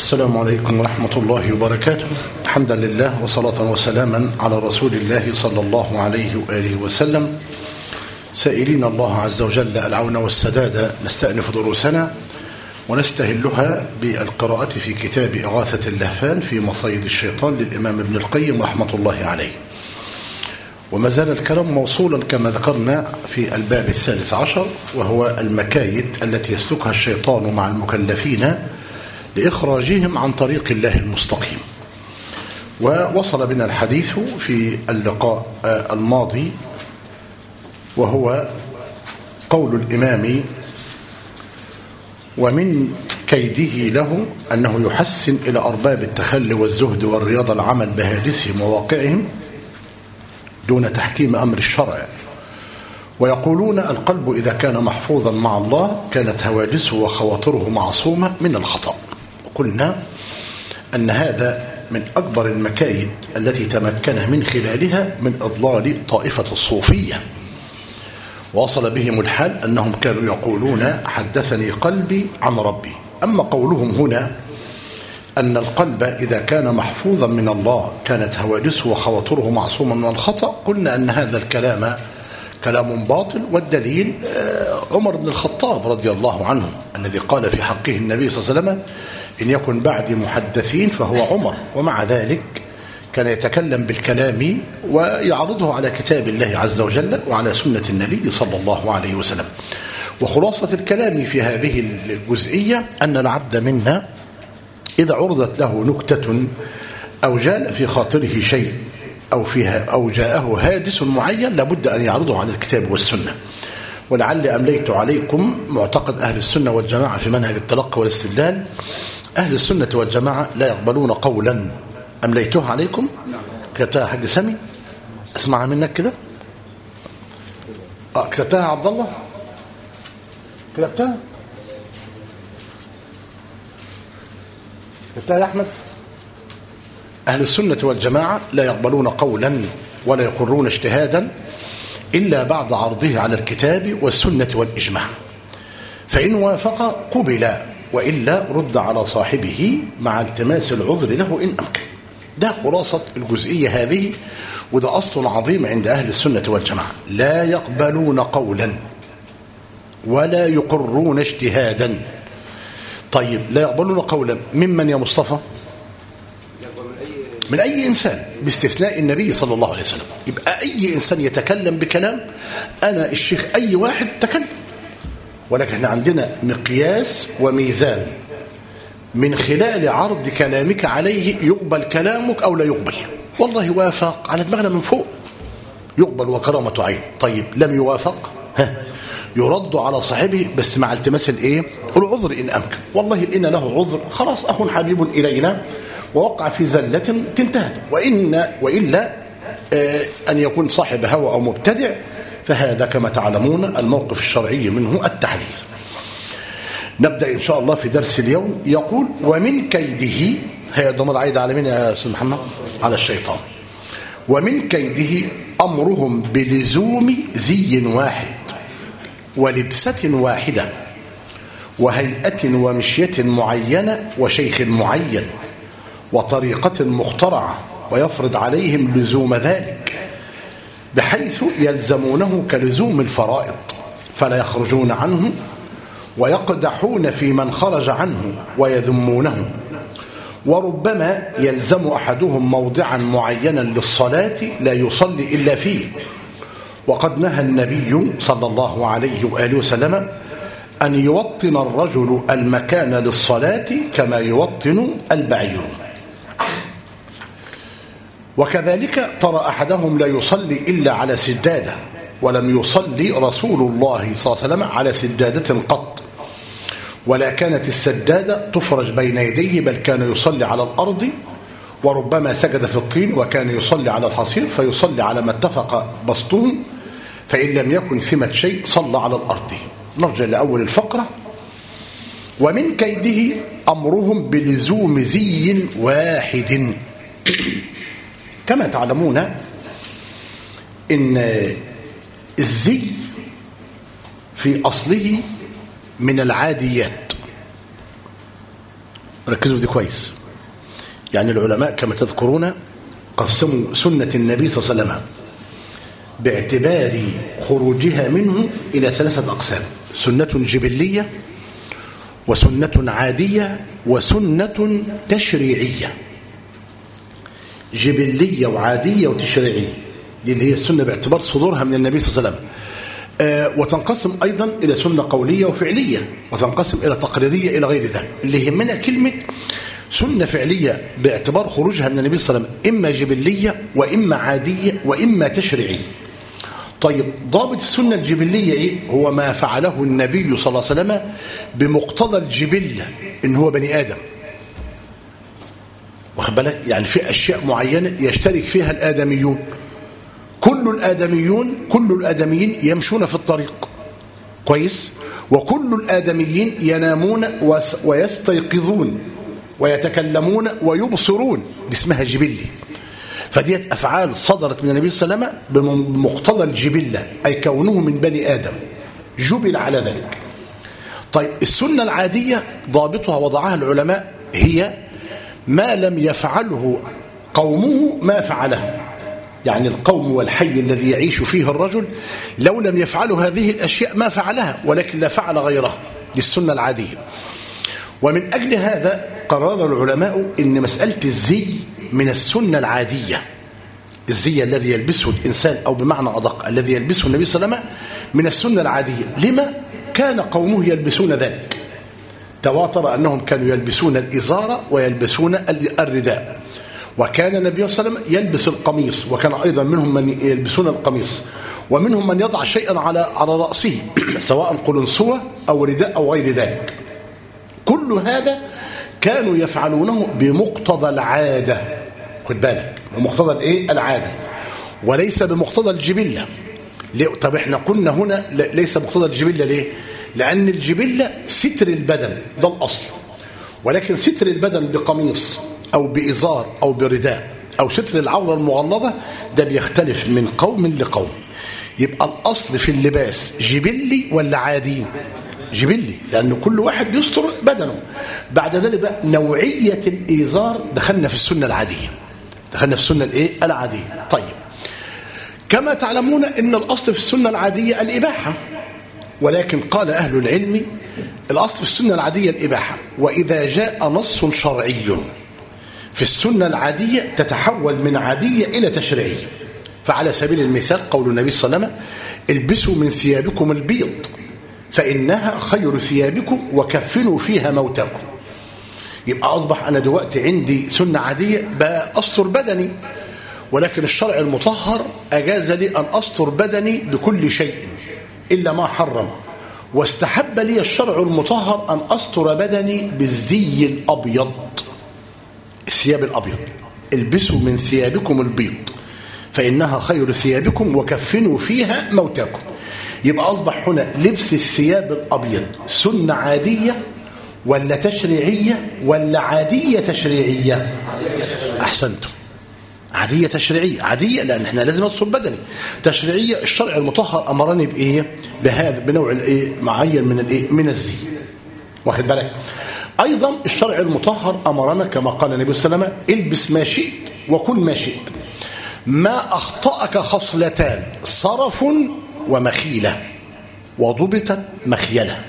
السلام عليكم ورحمة الله وبركاته. حمدا لله وصلاة وسلاما على رسول الله صلى الله عليه وآله وسلم، سائلين الله عز وجل العون والسداد. نستأنف دروسنا ونستهلها بالقراءة في كتاب إغاثة اللهفان في مصيد الشيطان للإمام ابن القيم رحمة الله عليه. وما زال الكلام موصولا كما ذكرنا في الباب 13، وهو المكايد التي يسلكها الشيطان مع المكلفين لإخراجهم عن طريق الله المستقيم. ووصل بنا الحديث في اللقاء الماضي وهو قول الإمام: ومن كيده له أنه يحسن إلى أرباب التخلي والزهد والرياضة العمل بهاجسهم وواقعهم دون تحكيم أمر الشرع، ويقولون القلب إذا كان محفوظا مع الله كانت هواجسه وخواطره معصومة من الخطأ. وقلنا أن هذا من أكبر المكايد التي تمكن من خلالها من إضلال طائفة الصوفية. وصل بهم الحال أنهم كانوا يقولون حدثني قلبي عن ربي. أما قولهم هنا أن القلب إذا كان محفوظا من الله كانت هواجسه وخواطره معصومة من الخطأ، قلنا أن هذا الكلام كلام باطل. والدليل عمر بن الخطاب رضي الله عنه الذي قال في حقه النبي صلى الله عليه وسلم: إن يكن بعدي محدثين فهو عمر. ومع ذلك كان يتكلم بالكلام ويعرضه على كتاب الله عز وجل وعلى سنة النبي صلى الله عليه وسلم. وخلاصة الكلام في هذه الجزئية أن العبد منا إذا عرضت له نكتة أو جال في خاطره شيء أو جاءه هاجس معين لابد أن يعرضه على الكتاب والسنة. ولعل أمليت عليكم معتقد أهل السنة والجماعة في منهج التلقي والاستدلال. أهل السنة والجماعة لا يقبلون قولا أمليته عليكم. كتبتها حاج سامي، اسمعها منك كده. كتبتها عبد الله، كتبتها يا أحمد. أهل السنة والجماعة لا يقبلون قولا ولا يقرون اجتهادا إلا بعد عرضه على الكتاب والسنة والإجماع، فإن وافق قبل وإلا رد على صاحبه مع التماس العذر له إن أمكن. ده خلاصة الجزئية هذه، وده أصل عظيم عند أهل السنة والجماعة. لا يقبلون قولا ولا يقرون اجتهادا. طيب لا يقبلون قولا ممن يا مصطفى؟ من أي إنسان باستثناء النبي صلى الله عليه وسلم. يبقى أي إنسان يتكلم بكلام، أنا الشيخ أي واحد تكلم، ولكن احنا عندنا مقياس وميزان من خلال عرض كلامك عليه يقبل كلامك أو لا يقبل. والله وافق على دماغنا من فوق يقبل وكرامة عين. طيب لم يوافق يرد على صاحبه بس مع التماس العذر إن أمكن. والله إن له عذر خلاص أخ حبيب إلينا ووقع في زلة تنتهي. وإلا أن يكون صاحب هوى أو مبتدع، فهذا كما تعلمون الموقف الشرعي منه التحذير. نبدأ إن شاء الله في درس اليوم. يقول: ومن كيده، هي ضمير عايد على مين يا أستاذ محمد؟ على الشيطان. ومن كيده أمرهم بلزوم زي واحد ولبسة واحدة وهيئة ومشية معينة وشيخ معين وطريقة مخترعة، ويفرض عليهم لزوم ذلك بحيث يلزمونه كلزوم الفرائض فلا يخرجون عنه، ويقدحون في من خرج عنه ويذمونه. وربما يلزم أحدهم موضعا معينا للصلاة لا يصلي إلا فيه، وقد نهى النبي صلى الله عليه وآله وسلم أن يوطن الرجل المكان للصلاة كما يوطن البعير. وكذلك ترى أحدهم لا يصلي إلا على سجادة، ولم يصلي رسول الله صلى الله عليه وسلم على سجادة قط، ولا كانت السجادة تفرج بين يديه، بل كان يصلي على الأرض، وربما سجد في الطين، وكان يصلي على الحصير فيصلي على ما اتفق بسطه، فإن لم يكن ثمة شيء صلى على الأرض. نرجع لأول الفقرة. ومن كيده أمرهم بلزوم زي واحد. كما تعلمون إن الزي في أصله من العاديات، ركزوا دي كويس. يعني العلماء كما تذكرون قسموا سنة النبي صلى الله عليه وسلم باعتبار خروجها منه إلى 3 أقسام: سنة جبلية، وسنة عادية، وسنة تشريعية. جبلية وعادية وتشريعية، دي اللي هي السنة باعتبار صدورها من النبي صلى الله عليه وسلم. وتنقسم أيضا إلى سنة قولية وفعلية، وتنقسم إلى تقريرية إلى غير ذلك. اللي يهمنا كلمة سنة فعلية باعتبار خروجها من النبي صلى الله عليه وسلم، إما جبلية وإما عادية وإما تشريعية. طيب ضابط السنة الجبلية إيه؟ هو ما فعله النبي صلى الله عليه وسلم بمقتضى الجبلة، إن هو بني آدم، واخد بالك؟ يعني في أشياء معينة يشترك فيها الآدميون. كل الآدميين يمشون في الطريق كويس، وكل الآدميين ينامون ويستيقظون ويتكلمون ويبصرون، دي اسمها جبلي. فديت أفعال صدرت من النبي صلى الله عليه وسلم بمقتضى الجبلة، أي كونه من بني آدم جبل على ذلك. طيب السنة العادية ضابطها وضعها العلماء هي ما لم يفعله قومه ما فعله. يعني القوم والحي الذي يعيش فيه الرجل لو لم يفعلوا هذه الأشياء ما فعلها، ولكن لا فعل غيرها، دي السنة العادية. ومن أجل هذا قرر العلماء إن مسألة الزي من السنة العادية. الزي الذي يلبسه الإنسان، أو بمعنى أدق الذي يلبسه النبي صلى الله عليه وسلم، من السنة العادية. لما؟ كان قومه يلبسون ذلك. تواتر أنهم كانوا يلبسون الإزار ويلبسون الرداء، وكان النبي صلى الله عليه وسلم يلبس القميص، وكان أيضا منهم من يلبسون القميص، ومنهم من يضع شيئا على رأسه سواء قلنسوة أو رداء أو غير ذلك. كل هذا كانوا يفعلونه بمقتضى العادة، خد بالك، بمقتضى الايه؟ العادة، وليس بمقتضى الجبلة. طب احنا قلنا هنا ليس بمقتضى الجبلة ليه؟ لأن الجبلة ستر البدن، ده الأصل. ولكن ستر البدن بقميص أو بإزار أو برداء أو ستر العورة المغلظة ده بيختلف من قوم لقوم. يبقى الأصل في اللباس جبلي ولا عادي؟ جبلي، لأن كل واحد بيستر بدنه. بعد ذلك بقى نوعية الإيزار دخلنا في السنة العادية، دخلنا في السنة الايه؟ العادية. طيب كما تعلمون إن الأصل في السنة العادية الإباحة، ولكن قال أهل العلم الأصل في السنة العادية الإباحة، وإذا جاء نص شرعي في السنة العادية تتحول من عادية إلى تشريعية. فعلى سبيل المثال قول النبي صلى الله عليه وسلم: البسوا من ثيابكم البيض فإنها خير ثيابكم وكفنوا فيها موتاكم. يبقى أصبح أنا دلوقتي عندي سنة عادية بأستر بدني، ولكن الشرع المطهر أجاز لي أن أستر بدني بكل شيء إلا ما حرم، واستحب لي الشرع المطهر أن أستر بدني بالزي الأبيض، الثياب الأبيض. البسوا من ثيابكم البيض فإنها خير ثيابكم وكفنوا فيها موتاكم. يبقى أصبح هنا لبس الثياب الأبيض سنة عادية ولا تشريعية ولا عادية تشريعية؟ أحسنتم، عادية تشريعية. عادية لأن احنا لازم نصر بدني. تشريعية الشرع المطهر أمرني بإيه؟ بهذا بنوع الإيه؟ معين من الإيه؟ من الزي، واخد بالك؟ أيضا الشرع المطهر أمرنا كما قال النبي صلى الله عليه وسلم: البس ما شئت وكل ما شئت، ما أخطأك خصلتان صرف ومخيلة وضبطت مخيلة.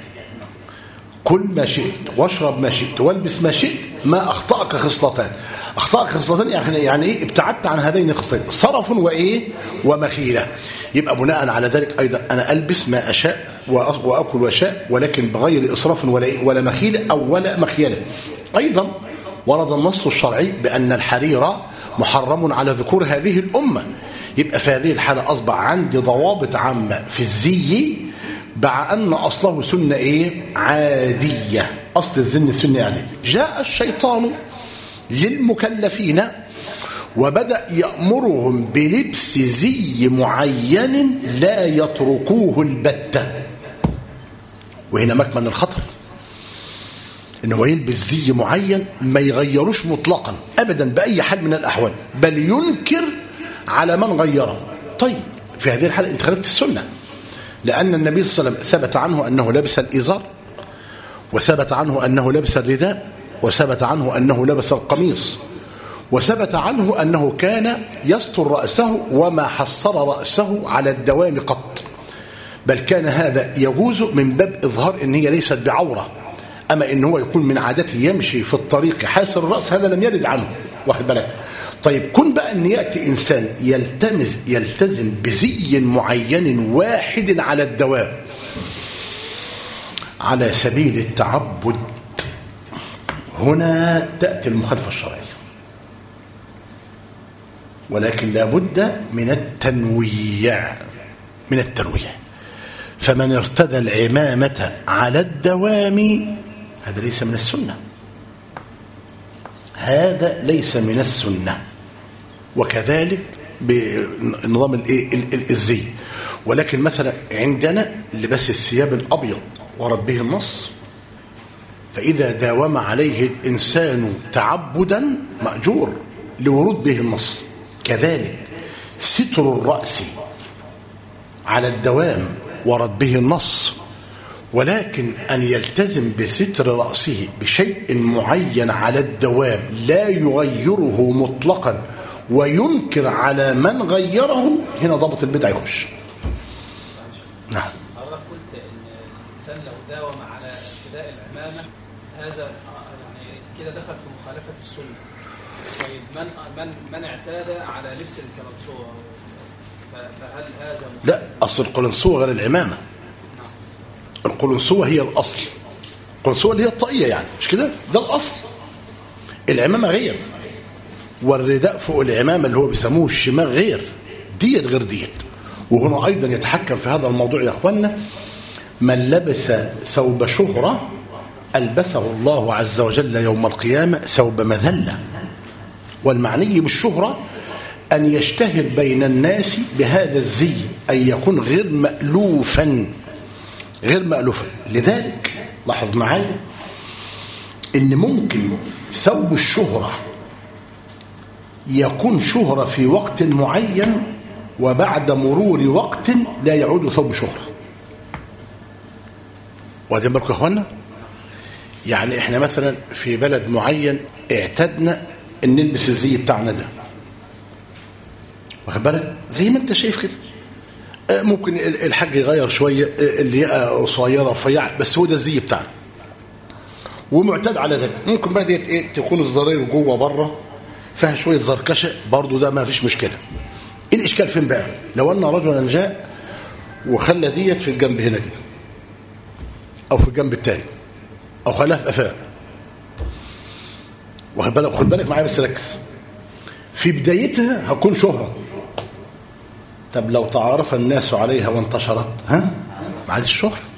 كل ما شئت واشرب ما شئت والبس ما شئت، ما أخطأك خصلتان. أخطأك خصلتان يعني إيه؟ ابتعدت عن هذين الخصلتين، صرف وإيه؟ ومخيلة. يبقى بناء على ذلك أيضا أنا ألبس ما أشاء وأكل وأشاء، ولكن بغير إسراف ولا مخيلة أو ولا مخيلة. أيضا ورد النص الشرعي بأن الحرير محرم على ذكور هذه الأمة. يبقى في هذه الحالة أصبح عندي ضوابط عامة في الزي، مع أن أصله سنة إيه؟ عادية. أصل الزن سنة عادية. جاء الشيطان للمكلفين وبدأ يأمرهم بلبس زي معين لا يتركوه البتة. وهنا مكمن الخطر، إنه يلبس زي معين ما يغيروش مطلقا أبدا بأي حال من الأحوال، بل ينكر على من غيره. طيب في هذه الحالة انت خالفت السنة، لأن النبي صلى الله عليه وسلم ثبت عنه أنه لبس الإزار، وثبت عنه أنه لبس الرداء، وثبت عنه أنه لبس القميص، وثبت عنه أنه كان يستر رأسه وما حصر رأسه على الدوام قط، بل كان هذا يجوز من باب إظهار أن هي ليست بعورة. أما إن هو يكون من عادته يمشي في الطريق حاسر الرأس، هذا لم يرد عنه، واخد بالك. طيب كن بقى أن يأتي إنسان يلتزم بزي معين واحد على الدوام على سبيل التعبد، هنا تأتي المخالفة الشرعية، ولكن لا بد من التنويع. فمن ارتدى العمامة على الدوام هذا ليس من السنة، هذا ليس من السنة. وكذلك بنظام الزي. ولكن مثلا عندنا لباس الثياب الأبيض ورد به النص، فإذا داوم عليه الإنسان تعبدا مأجور لورود به النص. كذلك ستر الرأس على الدوام ورد به النص، ولكن أن يلتزم بستر رأسه بشيء معين على الدوام لا يغيره مطلقا وينكر على من غيره، هنا ضابط البدع يخش. نعم. حضرتك قلت ان الانسان لو داوم على ارتداء العمامه هذا يعني كده دخل في مخالفه السنه. طيب من اعتاد على لبس الكلابسوه فهل هذا لا، اصل القلنسوه غير العمامه. القلنسوه هي الاصل، القلنسوه اللي هي الطاقيه يعني، مش كده؟ ده الاصل. العمامه غير، والرداء فوق العمامه اللي هو بيسموه الشماغ غير، ديت غير ديت. وهنا ايضا يتحكم في هذا الموضوع يا اخوانا من لبس ثوب شهره البسه الله عز وجل يوم القيامه ثوب مذله. والمعني بالشهره أن يشتهر بين الناس بهذا الزي، أن يكون غير مألوفا. لذلك لاحظ معايا إن ممكن ثوب الشهرة يكون شهرة في وقت معين وبعد مرور وقت لا يعود ثوب شهرة. وهذا بالكم يا أخوانا، يعني إحنا مثلا في بلد معين اعتدنا أن نلبس الزي بتاعنا ده، واخد بالك؟ زي ما انت شايف كده. ممكن الحاج يغير شويه، اللياقه قصيره رفيعه، بس هو ده الزي بتاعنا ومعتاد على ذلك. ممكن بقى ديت ايه تكون الزراير جوه بره فيها شويه زركشه، برضو ده ما فيش مشكله. ايه الاشكال فين بقى؟ لو ان رجلا جاء وخلى ديت في الجنب هنا كده او في الجنب الثاني او خلاها في قفاه، واخد بالك؟ خد بالك معايا بس ركز. في بدايتها هتكون شهره، طب لو تعارف الناس عليها وانتشرت، ما عادش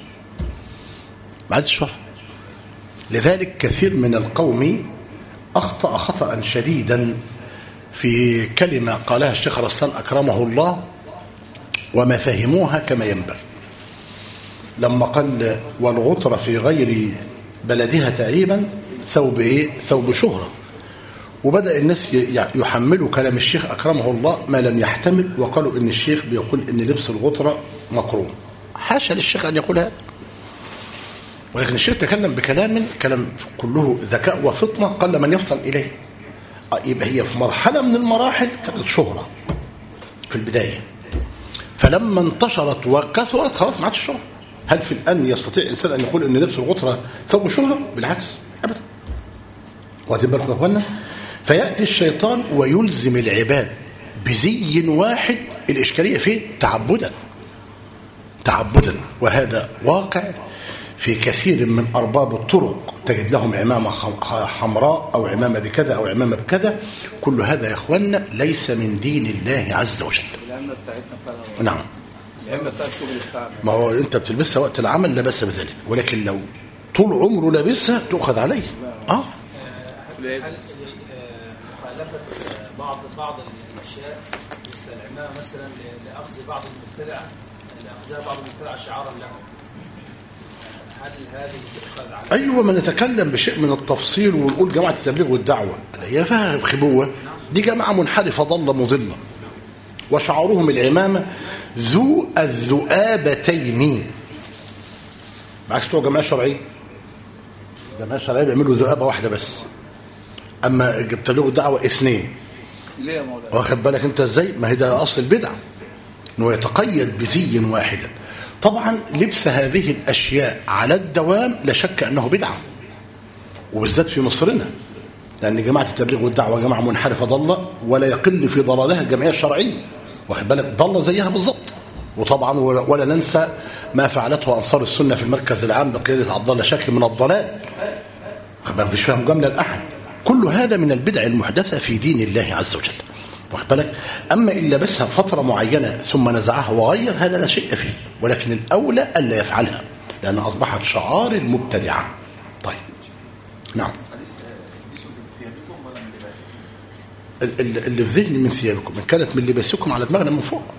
الشهرة. لذلك كثير من القوم أخطأ خطأ شديدا في كلمة قالها الشيخ رسلان أكرمه الله وما فهموها كما ينبغي، لما قال والغطرة في غير بلدها تقريبا ثوب شهرة، وبدأ الناس يحملوا كلام الشيخ أكرمه الله ما لم يحتمل، وقالوا إن الشيخ بيقول إن لبس الغطرة مكروه. حاشا للشيخ أن يقول هذا، ولكن الشيخ تكلم بكلام كله ذكاء وفطنة قل من يفطن إليه. يبقى هي في مرحلة من المراحل كانت شهرة في البداية، فلما انتشرت وكثرت خلاص ما عادش شهرة. هل في الآن يستطيع إنسان أن يقول إن لبس الغطرة ثوب شهرة؟ بالعكس أبدا. واخدين بالكم يا اخوانا؟ فيأتي الشيطان ويلزم العباد بزي واحد. الإشكالية فيه تعبدا، وهذا واقع في كثير من أرباب الطرق، تجد لهم عمامة حمراء أو عمامة بكذا أو عمامة بكذا. كل هذا يا اخوانا ليس من دين الله عز وجل. العمامة بتاعتنا فعلا. نعم. العمامة بتاع الشغل بتاعنا. ما هو أنت بتلبسها وقت العمل لا بأس بذلك، ولكن لو طول عمره لابسها تؤخذ عليه. هل مخالفة بعض الأشياء مثل العمامة مثلا لأخذ بعض المبتدع شعارا له، هل هذه تؤخذ عليه؟ أيوة، ما نتكلم بشيء من التفصيل ونقول جماعة التبليغ والدعوة هي فيها خبوة، دي جماعة منحرفة ضالة مضلة، وشعارهم العمامة ذو الذؤابتين. معاك بتوع جماعة شرعية الجمعيه الشرعيه بيعملوا ذئابه واحده بس، اما جبت له دعوه اثنين. ليه يا مولانا؟ واخد بالك انت ازاي؟ ما هي ده اصل البدع، انه يتقيد بزي واحدا. طبعا لبس هذه الاشياء على الدوام لا شك انه بدعه، وبالذات في مصرنا، لان جماعه التبليغ والدعوه جماعه منحرفه ضاله، ولا يقل في ضلالها الجمعيه الشرعيه، واخد بالك، ضاله زيها بالظبط. وطبعا ولا ننسى ما فعلته انصار السنه في المركز العام بقياده عبد الله شكل من الضلال، واخد بالك، مفيش فيها مجامله لاحد. كل هذا من البدع المحدثه في دين الله عز وجل، واخد بالك. اما ان لبسها فتره معينه ثم نزعها وغير، هذا لا شيء فيه، ولكن الاولى الا يفعلها لانها اصبحت شعار المبتدعه. طيب نعم. اللي في ذهني من ثيابكم ان كانت من لباسكم على دماغنا من فوق.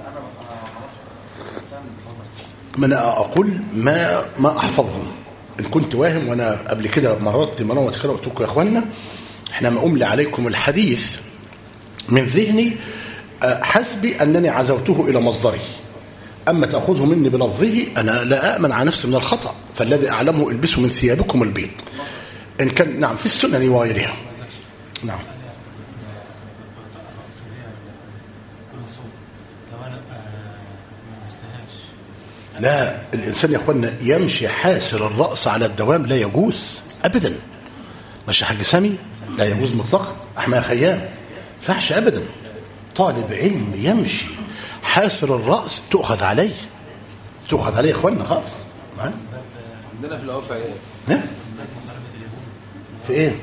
ما انا اقول ما احفظهم. ان كنت واهم، وانا قبل كده مرات منوت كده قلت لكم يا اخوانا احنا ما املي عليكم الحديث من ذهني حسبي انني عزوته الى مصدره، اما تاخذه مني بلفظه انا لا امن على نفسي من الخطا. فالذي اعلمه البسوا من ثيابكم البيض ان كان نعم في السنن وغيرها. نعم. لا، الإنسان يا أخوانا يمشي حاسر الرأس على الدوام لا يجوز أبدا. ماشي حاج سامي؟ لا يجوز مطلقا. أحمد خيام فحش أبدا. طالب علم يمشي حاسر الرأس تؤخذ عليه يا أخوانا خالص. عندنا في العرف ايه؟ في ايه؟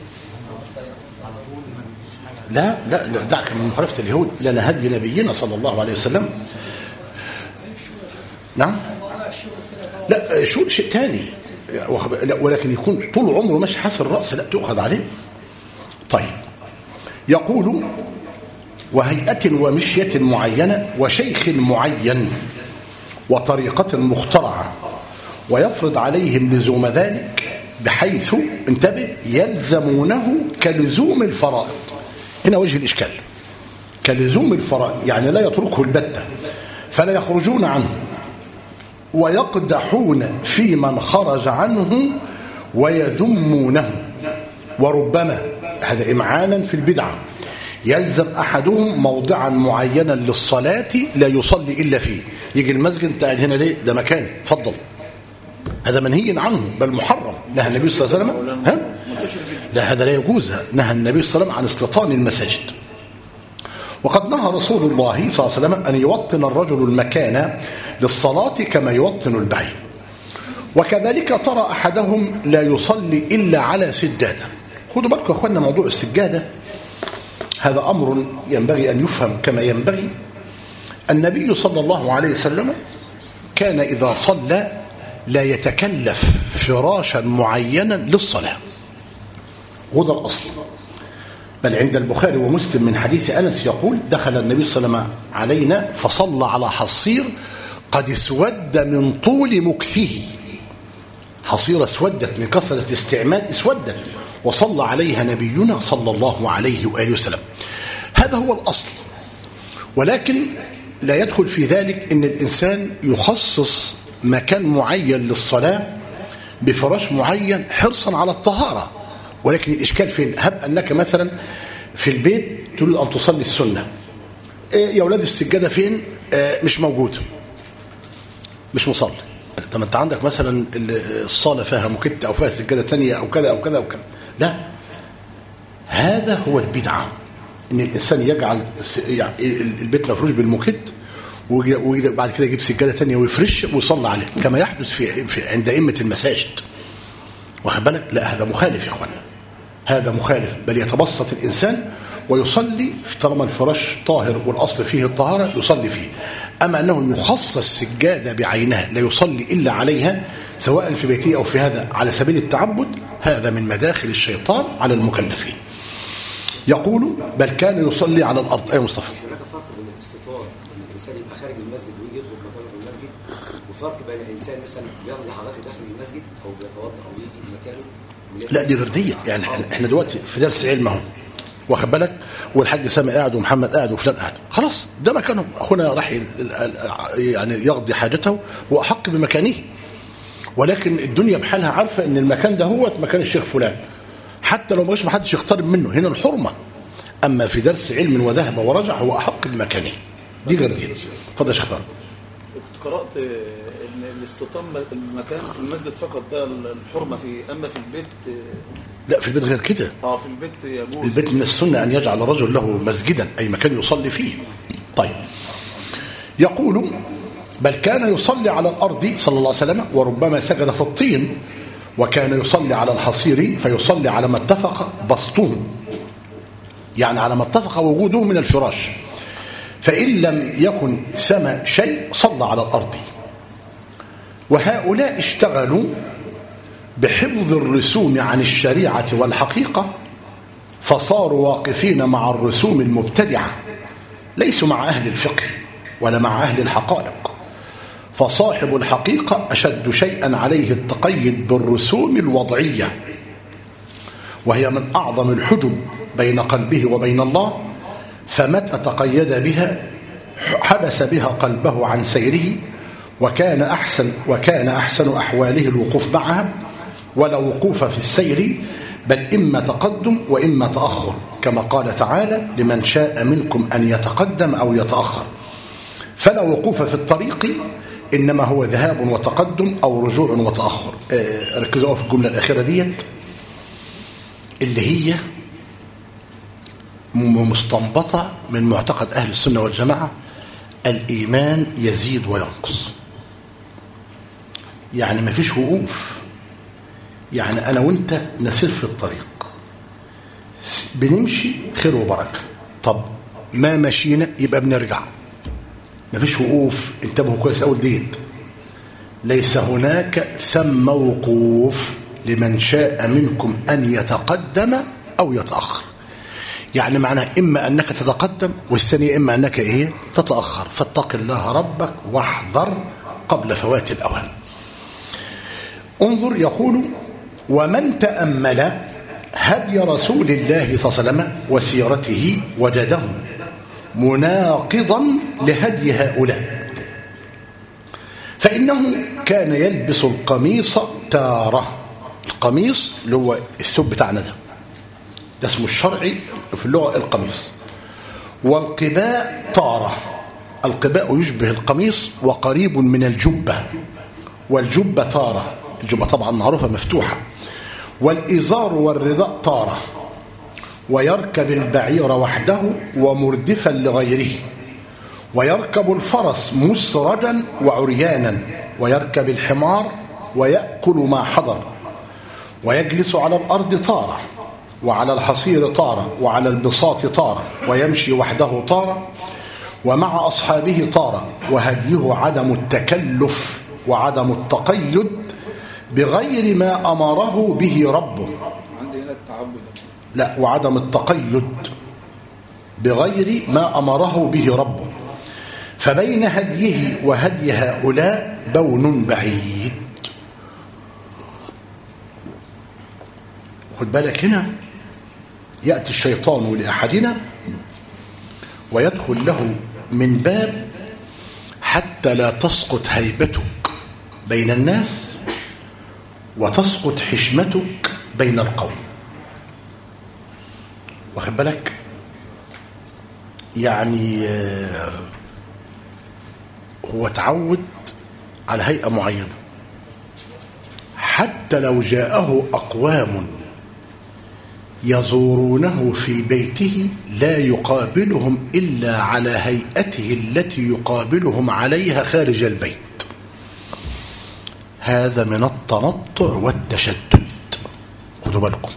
لا دعك من مخالفة اليهود، لنا هدي نبينا صلى الله عليه وسلم. نعم. لا شيء ثاني، ولكن يكون طول عمره ماشي حاسر الرأس لا تؤخذ عليه. طيب يقول وهيئة ومشية معينة وشيخ معين وطريقة مخترعة، ويفرض عليهم لزوم ذلك بحيث انتبه يلزمونه كلزوم الفرائض. هنا وجه الإشكال. كلزوم الفرائض يعني لا يتركه البتة، فلا يخرجون عنه ويقدحون في من خرج عنه ويذمونه. وربما هذا إمعانا في البدعة يلزم أحدهم موضعا معينا للصلاة لا يصلي إلا فيه. يجي المسجد انت قاعد هنا ليه؟ ده مكان اتفضل. هذا منهي عنه بل محرم. نهى النبي صلى الله عليه وسلم لا هذا لا يجوز. نهى النبي صلى الله عليه وسلم عن استيطان المساجد. وقد نهى رسول الله صلى الله عليه وسلم أن يوطن الرجل المكان للصلاة كما يوطن البعير. وكذلك ترى أحدهم لا يصلي إلا على سجادة. خدوا بالكم يا أخوانا، موضوع السجادة هذا أمر ينبغي أن يفهم كما ينبغي. النبي صلى الله عليه وسلم كان إذا صلى لا يتكلف فراشا معينا للصلاة، وده الأصل. بل عند البخاري ومسلم من حديث أنس يقول دخل النبي صلى الله عليه وسلم علينا فصلى على حصير قد اسود من طول مكثه. حصيرة اسودت من كثرة الاستعمال، اسودت، وصلى عليها نبينا صلى الله عليه وآله وسلم. هذا هو الأصل. ولكن لا يدخل في ذلك أن الإنسان يخصص مكان معين للصلاة بفراش معين حرصا على الطهارة. ولكن الإشكال فين؟ هب أنك مثلا في البيت تريد أن تصلي السنة، يا أولاد السجادة فين؟ مش موجود، مش مصلي. طب أنت عندك مثلا الصالة فيها مكت أو فيها سجادة تانية أو كذا أو كذا أو كذا. لا، هذا هو البدعة، إن الإنسان يجعل يعني البيت مفروش بالمكت وبعد كده يجيب سجادة تانية ويفرش ويصلي عليه كما يحدث في عند أئمة المساجد. واخد بالك؟ لا، هذا مخالف يا اخوانا، هذا مخالف. بل يتبسط الإنسان ويصلي طالما الفراش طاهر والأصل فيه الطهارة يصلي فيه. أما أنه يخصص سجادة بعينها لا يصلي إلا عليها سواء في بيته أو في هذا على سبيل التعبد، هذا من مداخل الشيطان على المكلفين. يقول بل كان يصلي على الأرض. أي مصطفى؟ هناك فرق بين الاستطار ان الانسان يبقى خارج المسجد ويجي يطلب مكانه في المسجد، وفرق بين الانسان مثلا بياخد حضرتك داخل المسجد او بيتوضا او يجي مكانه. لا دي غير ديت. يعني احنا دلوقتي في درس علم اهو، واخد بالك، والحاج سامي قاعد ومحمد قاعد وفلان قاعد، خلاص ده مكانهم. اخونا راح يعني يقضي حاجته واحق بمكانه. ولكن الدنيا بحالها عارفة ان المكان ده هو مكان الشيخ فلان، حتى لو ما حدش يقترب منه، هنا الحرمة. أما في درس علم وذهب ورجع هو أحق بمكانه، دي غير دي. اتفضل يا شيخ فهمي. كنت قرأت ان الاستيطان المكان في المسجد فقط ده الحرمة فيه، أما في البيت لا، في البيت غير كده. في البيت يجوز. البيت من السنة أن يجعل الرجل له مسجدا، أي مكان يصلي فيه. طيب، يقول بل كان يصلي على الأرض صلى الله عليه وسلم، وربما سجد في الطين، وكان يصلي على الحصير فيصلي على ما اتفق بسطه، يعني على ما اتفق وجوده من الفراش، فإن لم يكن سمى شيء صلى على الأرض. وهؤلاء اشتغلوا بحفظ الرسوم عن الشريعة والحقيقة، فصاروا واقفين مع الرسوم المبتدعة، ليسوا مع أهل الفقه ولا مع أهل الحقائق. فصاحب الحقيقة أشد شيئا عليه التقيد بالرسوم الوضعية، وهي من أعظم الحجب بين قلبه وبين الله، فمتى تقيد بها حبس بها قلبه عن سيره، وكان أحسن أحواله الوقوف معها، ولا وقوف في السير، بل إما تقدم وإما تأخر، كما قال تعالى لمن شاء منكم أن يتقدم أو يتأخر. فلا وقوف في الطريق، إنما هو ذهاب وتقدم أو رجوع وتأخر. ركزوا في الجملة الأخيرة ديت اللي هي مستنبطة من معتقد أهل السنة والجماعة: الإيمان يزيد وينقص. يعني ما فيش وقوف، يعني أنا وإنت نسير في الطريق، بنمشي خير وبركة. طب ما مشينا يبقى بنرجع، ما فيش وقوف. انتبهوا كويس أقول ديت: ليس هناك ثم وقوف لمن شاء منكم أن يتقدم أو يتأخر. يعني معناه إما أنك تتقدم، والثانية إما أنك تتأخر. فاتق الله ربك واحذر قبل فوات الأوان. انظر، يقول: ومن تأمل هدي رسول الله صلى الله عليه وسلم وسيرته وجده مناقضا لهدي هؤلاء، فإنه كان يلبس القميص تارة. القميص اللي هو الثوب بتاعنا ده اسمه الشرعي في اللغة القميص. والقباء طارة. القباء يشبه القميص وقريب من الجبة، والجبة طارة. الجبة طبعا معروفة مفتوحة. والإزار والرداء طارة. ويركب البعير وحده ومردفا لغيره، ويركب الفرس مسرجا وعريانا، ويركب الحمار ويأكل ما حضر، ويجلس على الأرض طارة، وعلى الحصير طارة، وعلى البساط طارة، ويمشي وحده طارة، ومع أصحابه طارة. وهديه عدم التكلف وعدم التقيد بغير ما أمره به ربه. عندي هنا التعبد، لا، وعدم التقيد بغير ما أمره به ربه. فبين هديه وهدي هؤلاء بون بعيد. خد بالك، هنا يأتي الشيطان لأحدنا ويدخل له من باب حتى لا تسقط هيبتك بين الناس وتسقط حشمتك بين القوم. واخد بالك؟ يعني هو تعود على هيئة معينة، حتى لو جاءه أقوام يزورونه في بيته لا يقابلهم إلا على هيئته التي يقابلهم عليها خارج البيت. هذا من التنطع والتشدد، خدوا بالكم.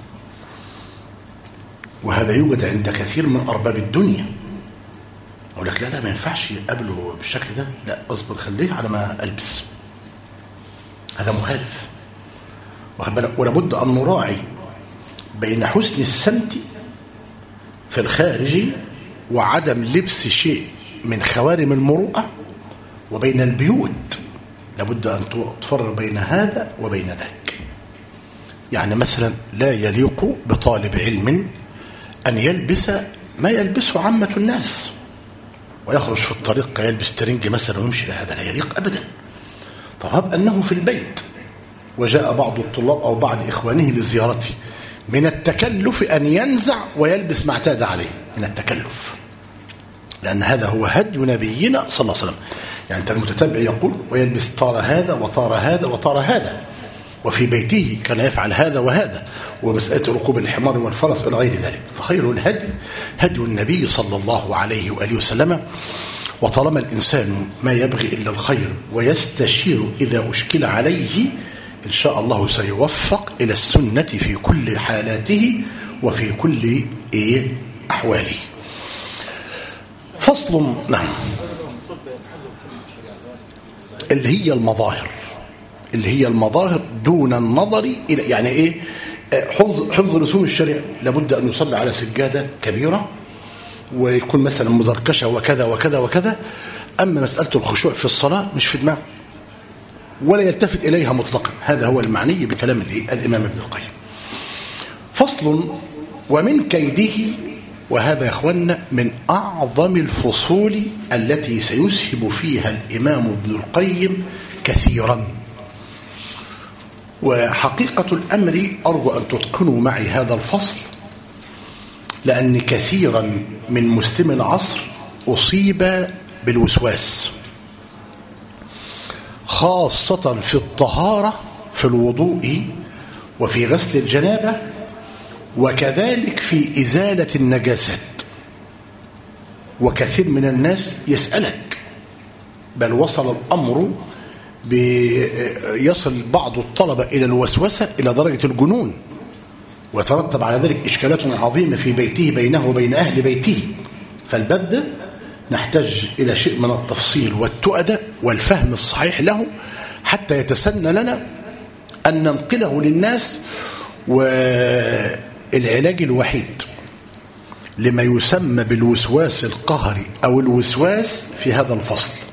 وهذا يوجد عند كثير من أرباب الدنيا. أقول لك لا ما ينفعش يقابله بالشكل ده، لا أصبر خليه على ما ألبس. هذا مخالف، واخد بالك؟ ولابد أن نراعي بين حسن السمت في الخارج وعدم لبس شيء من خوارم المروءة، وبين البيوت لابد أن تفرق بين هذا وبين ذاك. يعني مثلا لا يليق بطالب علم أن يلبس ما يلبسه عامة الناس ويخرج في الطريق يلبس ترنج مثلا ويمشي، هذا لا يليق أبدا. طب أنه في البيت وجاء بعض الطلاب أو بعض إخوانه لزيارته، من التكلف أن ينزع ويلبس ما اعتاد عليه، من التكلف، لأن هذا هو هدي نبينا صلى الله عليه وسلم. يعني أنت المتتبع يقول ويلبس طار هذا وطار هذا وطار هذا، وفي بيته كان يفعل هذا وهذا، ومسألة ركوب الحمار والفرس إلى غير ذلك. فخير الهدي هدي النبي صلى الله عليه وآله وسلم. وطالما الإنسان ما يبغي إلا الخير ويستشير إذا أشكل عليه، إن شاء الله سيوفق إلى السنة في كل حالاته وفي كل أحواله. فصل. نعم. اللي هي المظاهر دون النظر إلى، يعني إيه؟ حفظ رسوم الشريعة، لابد أن يصلي على سجادة كبيرة ويكون مثلا مزركشة وكذا وكذا وكذا. أما مسألة الخشوع في الصلاة مش في دماغه ولا يلتفت إليها مطلقا. هذا هو المعني بكلام الإمام ابن القيم. فصل. ومن كيده، وهذا يا أخوانا من أعظم الفصول التي سيسهب فيها الإمام ابن القيم كثيرا. وحقيقة الأمر أرجو أن تتقنوا معي هذا الفصل، لأن كثيرا من مسلم العصر أصيب بالوسواس، خاصة في الطهارة، في الوضوء وفي غسل الجنابة، وكذلك في إزالة النجاسات. وكثير من الناس يسألك، بل وصل الأمر يصل بعض الطلبة إلى الوسوسة إلى درجة الجنون، ويترتب على ذلك إشكالات عظيمة في بيته بينه وبين أهل بيته. فالباب ده نحتاج إلى شيء من التفصيل والتؤدة والفهم الصحيح له، حتى يتسنى لنا أن ننقله للناس. والعلاج الوحيد لما يسمى بالوسواس القهري أو الوسواس في هذا الفصل.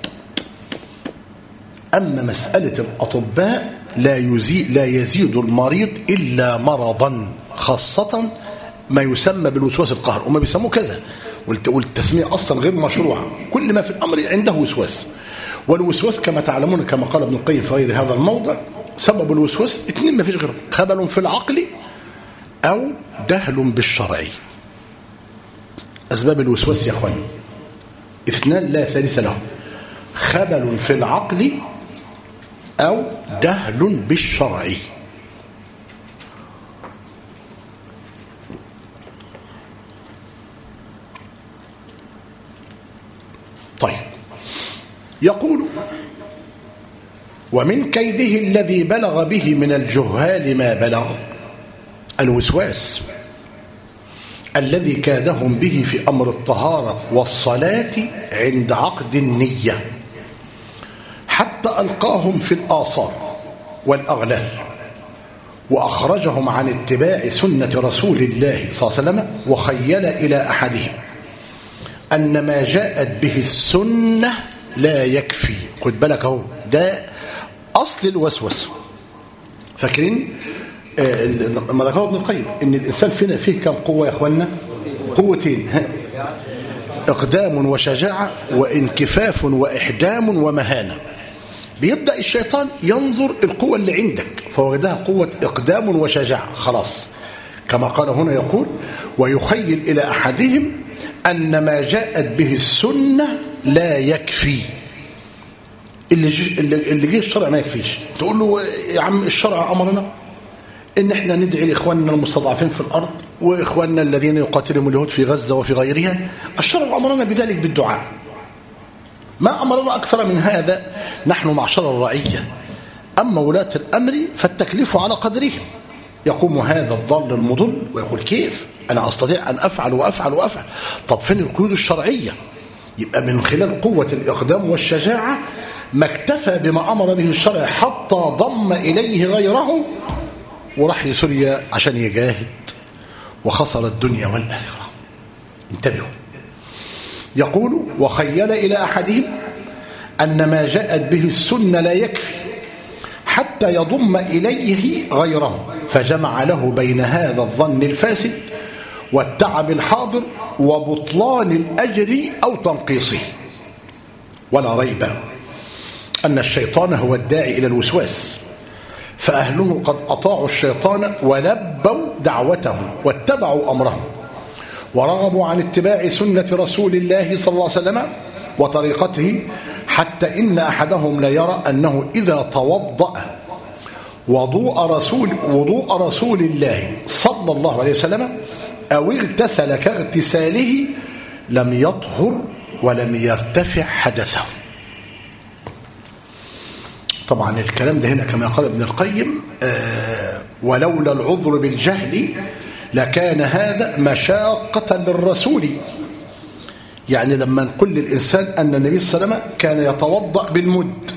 أما مسألة الأطباء لا يزيد المريض إلا مرضا، خاصة ما يسمى بالوسواس القهري، وما بيسموه كذا، والتسمية أصلا غير مشروعة. كل ما في الأمر عنده وسواس. والوسواس كما تعلمون كما قال ابن القيم في غير هذا الموضع، سبب الوسواس اثنين ما فيش غيرهم: خبل في العقل أو جهل بالشرع. أسباب الوسواس يا أخواني اثنان لا ثالث لهم: خبل في العقل أو جهل بالشرع. طيب، يقول: ومن كيده الذي بلغ به من الجهال ما بلغ، الوسواس الذي كادهم به في أمر الطهارة والصلاة عند عقد النية، حتى ألقاهم في الآثار والأغلال، وأخرجهم عن اتباع سنة رسول الله صلى الله عليه وسلم، وخيل إلى أحدهم أن ما جاءت به السنة لا يكفي. خد بالك اهو، ده أصل الوسوسة. فاكرين ما ذكره ابن القيم إن الإنسان فيه كم قوة يا أخوانا؟ قوتين: إقدام وشجاعة، وانكفاف وإحدام ومهانة. بيبدأ الشيطان ينظر القوة اللي عندك فوجدها قوة إقدام وشجاعة، خلاص. كما قال هنا يقول: ويخيل إلى أحدهم أن ما جاءت به السنة لا يكفي. اللي جه الشرع ما يكفيش. تقول له: يا عم الشرع أمرنا إن احنا ندعي لإخواننا المستضعفين في الأرض، وإخواننا الذين يقاتلهم اليهود في غزة وفي غيرها. الشرع أمرنا بذلك بالدعاء، ما أمرنا أكثر من هذا. نحن معشر الرعية، أما ولاة الأمر فالتكليف على قدرهم. يقوم هذا الضال المضل ويقول: كيف أنا أستطيع أن أفعل وأفعل وأفعل؟ طب فين القيود الشرعية؟ يبقى من خلال قوة الإقدام والشجاعة ما اكتفى بما أمر به الشرع، حتى ضم إليه غيره وراح سوريا عشان يجاهد، وخسر الدنيا والآخرة. انتبهوا. يقول: وخيل إلى أحدهم أن ما جاءت به السنة لا يكفي حتى يضم إليه غيره، فجمع له بين هذا الظن الفاسد والتعب الحاضر وبطلان الأجر أو تنقيصه. ولا ريب أن الشيطان هو الداعي إلى الوسواس، فأهله قد أطاعوا الشيطان ولبوا دعوته واتبعوا أمره ورغبوا عن اتباع سنة رسول الله صلى الله عليه وسلم وطريقته، حتى إن أحدهم لا يرى أنه إذا توضأ وضوء رسول الله صلى الله عليه وسلم أو اغتسل كاغتساله لم يطهر ولم يرتفع حدثه. طبعا الكلام ده هنا كما قال ابن القيم ولولا العذر بالجهل لكان هذا مشاقة للرسول. يعني لما نقول للإنسان أن النبي صلى الله عليه وسلم كان يتوضأ بالمد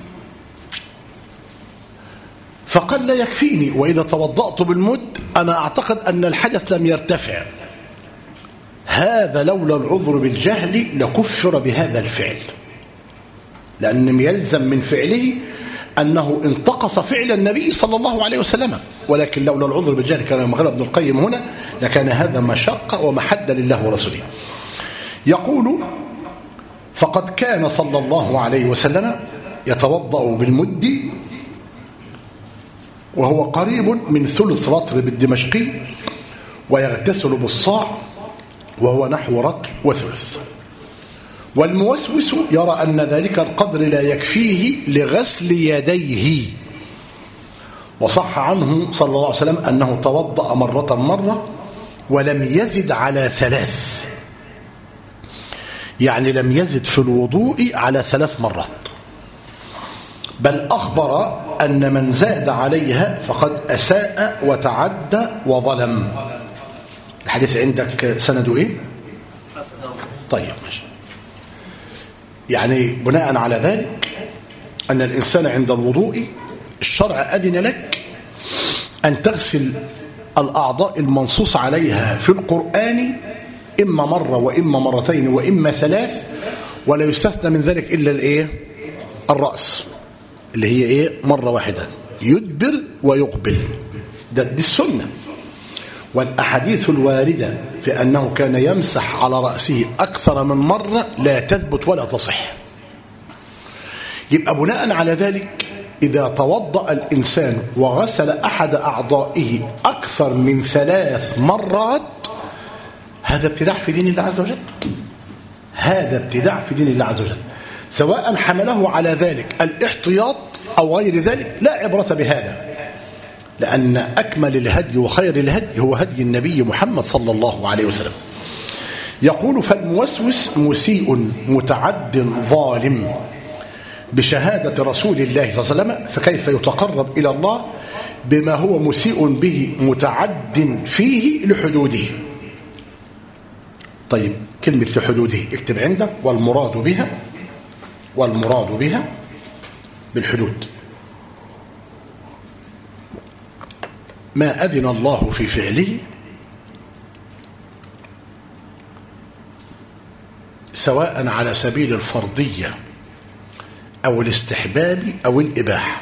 فقال لا يكفيني، وإذا توضأت بالمد أنا أعتقد أن الحدث لم يرتفع، هذا لولا العذر بالجهل لكفر بهذا الفعل، لأن يلزم من فعله أنه انتقص فعل النبي صلى الله عليه وسلم، ولكن لولا العذر بالجهل كما قال ابن القيم هنا لكان هذا مشقة ومحدة لله ورسوله. يقول فقد كان صلى الله عليه وسلم يتوضأ بالمد وهو قريب من ثلث رطل بالدمشقي، ويغتسل بالصاع وهو نحو رطل وثلث. والموسوس يرى أن ذلك القدر لا يكفيه لغسل يديه، وصح عنه صلى الله عليه وسلم أنه توضأ مرة ولم يزد على 3، يعني لم يزد في الوضوء على 3 مرات، بل أخبر أن من زاد عليها فقد أساء وتعدى وظلم. الحديث عندك سنده إيه؟ طيب ماشي. يعني بناء على ذلك أن الإنسان عند الوضوء الشرع أذن لك أن تغسل الأعضاء المنصوص عليها في القرآن إما مرة وإما مرتين وإما 3، ولا يستثنى من ذلك إلا الإيه؟ الرأس اللي هي إيه؟ مرة واحدة، يدبر ويقبل، دي السنة. والأحاديث الواردة في أنه كان يمسح على رأسه أكثر من مرة لا تثبت ولا تصح. يبقى بناء على ذلك إذا توضأ الإنسان وغسل أحد أعضائه أكثر من 3 مرات هذا ابتداع في دين الله عز وجل، هذا ابتداع في دين الله عز وجل، سواء حمله على ذلك الاحتياط أو غير ذلك لا عبرة بهذا، لأن أكمل الهدي وخير الهدي هو هدي النبي محمد صلى الله عليه وسلم. يقول فالموسوس مسيء متعد ظالم بشهادة رسول الله صلى الله عليه وسلم، فكيف يتقرب إلى الله بما هو مسيء به متعد فيه لحدوده. طيب كلمة لحدوده اكتب عندك، والمراد بها بالحدود ما أذن الله في فعله سواء على سبيل الفرضية أو الاستحباب أو الإباحة.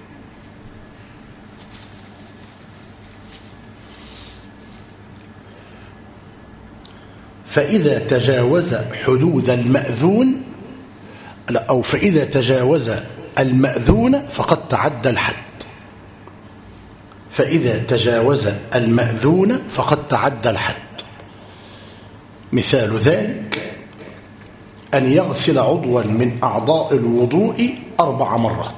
فإذا تجاوز حدود المأذون أو فإذا تجاوز المأذون فقد تعدى الحد، فإذا تجاوز المأذون فقد تعدى الحد. مثال ذلك أن يغسل عضوا من أعضاء الوضوء 4 مرات،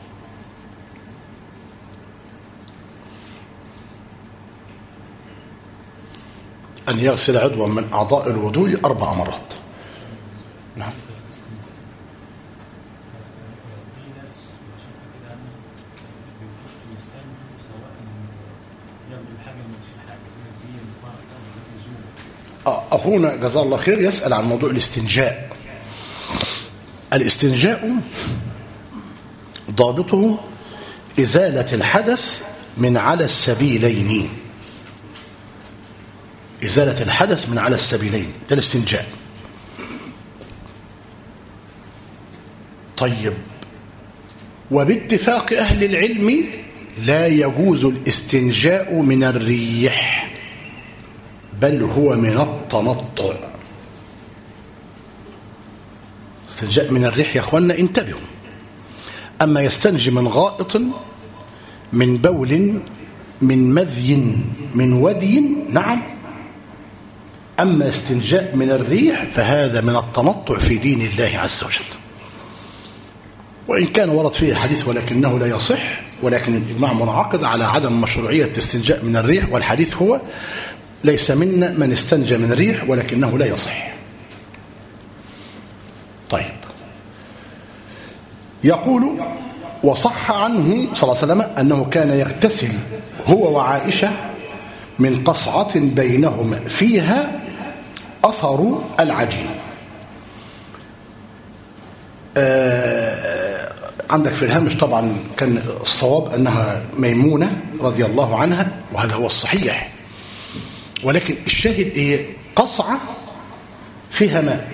أن يغسل عضوا من أعضاء الوضوء 4 مرات. نعم. أخونا جزاه الله خير يسأل عن موضوع الاستنجاء. الاستنجاء ضابطه إزالة الحدث من على السبيلين، إزالة الحدث من على السبيلين، ده الاستنجاء. طيب وباتفاق أهل العلم لا يجوز الاستنجاء من الريح، بل هو من التنطع. استنجاء من الريح يا أخوانا انتبهوا. أما يستنجي من غائط من بول من مذي من ودي نعم. أما استنجاء من الريح فهذا من التنطع في دين الله عز وجل، وإن كان ورد فيه حديث ولكنه لا يصح، ولكن الإجماع منعقد على عدم مشروعية استنجاء من الريح، والحديث هو ليس منا من استنجى من الريح ولكنه لا يصح. طيب، يقول وصح عنه صلى الله عليه وسلم أنه كان يغتسل هو وعائشة من قصعة بينهما فيها أثر العجين. عندك في الهامش طبعا كان الصواب أنها ميمونة رضي الله عنها، وهذا هو الصحيح، ولكن الشاهد إيه؟ قصعة فيها ماء،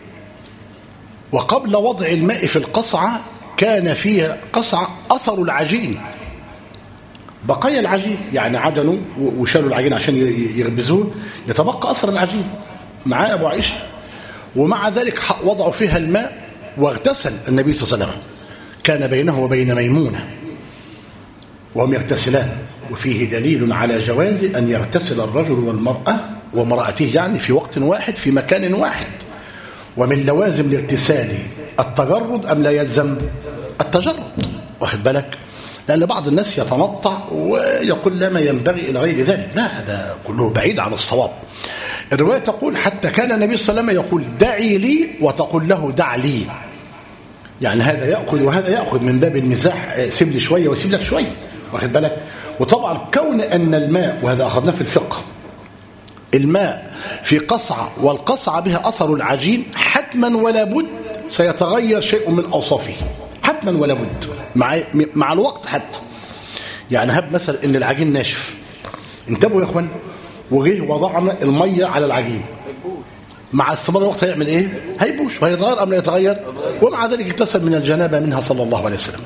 وقبل وضع الماء في القصعة كان فيها قصعة أثر العجين، بقايا العجين، يعني عجنوا وشالوا العجين عشان يخبزوه، يتبقى أثر العجين معاه أبو عائشة، ومع ذلك وضعوا فيها الماء واغتسل النبي صلى الله عليه وسلم. كان بينه وبين ميمونة وهم يغتسلان، وفيه دليل على جواز أن يغتسل الرجل والمرأة وامرأته يعني في وقت واحد في مكان واحد. ومن لوازم الاغتسال التجرد أم لا يلزم التجرد؟ واخد بالك؟ لأن بعض الناس يتنطع ويقول لا ما ينبغي إلى غير ذلك، لا، هذا كله بعيد عن الصواب. الرواية تقول حتى كان النبي صلى الله عليه وسلم يقول دعي لي وتقول له دع لي، يعني هذا يأخذ وهذا يأخذ من باب المزاح، سيب لي شوية وسيب لك شوية، واخد بالك؟ وطبعا كون أن الماء، وهذا أخذناه في الفقه، الماء في قصعة والقصعة بها أثر العجين، حتما ولا بد سيتغير شيء من أوصافه، حتما ولا بد مع الوقت حتى. يعني هب مثلا ان العجين ناشف، انتبهوا يا اخوان، وجه وضعنا الميه على العجين، مع استمرار الوقت هيعمل ايه؟ هيبوش وهيتغير ام لا يتغير؟ ومع ذلك اغتسل من الجنابه منها صلى الله عليه وسلم.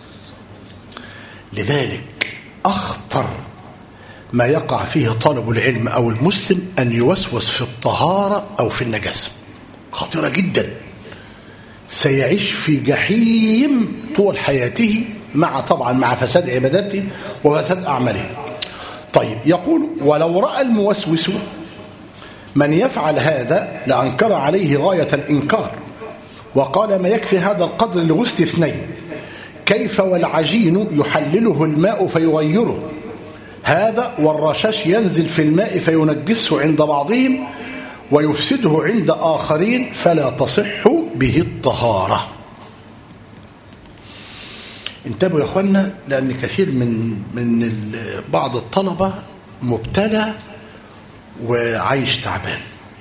لذلك اخطر ما يقع فيه طالب العلم او المسلم ان يوسوس في الطهاره او في النجاسه، خطيره جدا، سيعيش في جحيم طول حياته، طبعا مع فساد عبادته وفساد أعماله. طيب، يقول ولو رأى الموسوس من يفعل هذا لأنكر عليه غاية الإنكار، وقال ما يكفي هذا القدر لغسل اثنين، كيف والعجين يحلله الماء فيغيره، هذا والرشاش ينزل في الماء فينجسه عند بعضهم ويفسده عند آخرين فلا تصح به الطهارة. انتبهوا يا أخوانا، لأن كثير من بعض الطلبة مبتلى وعايش تعبان،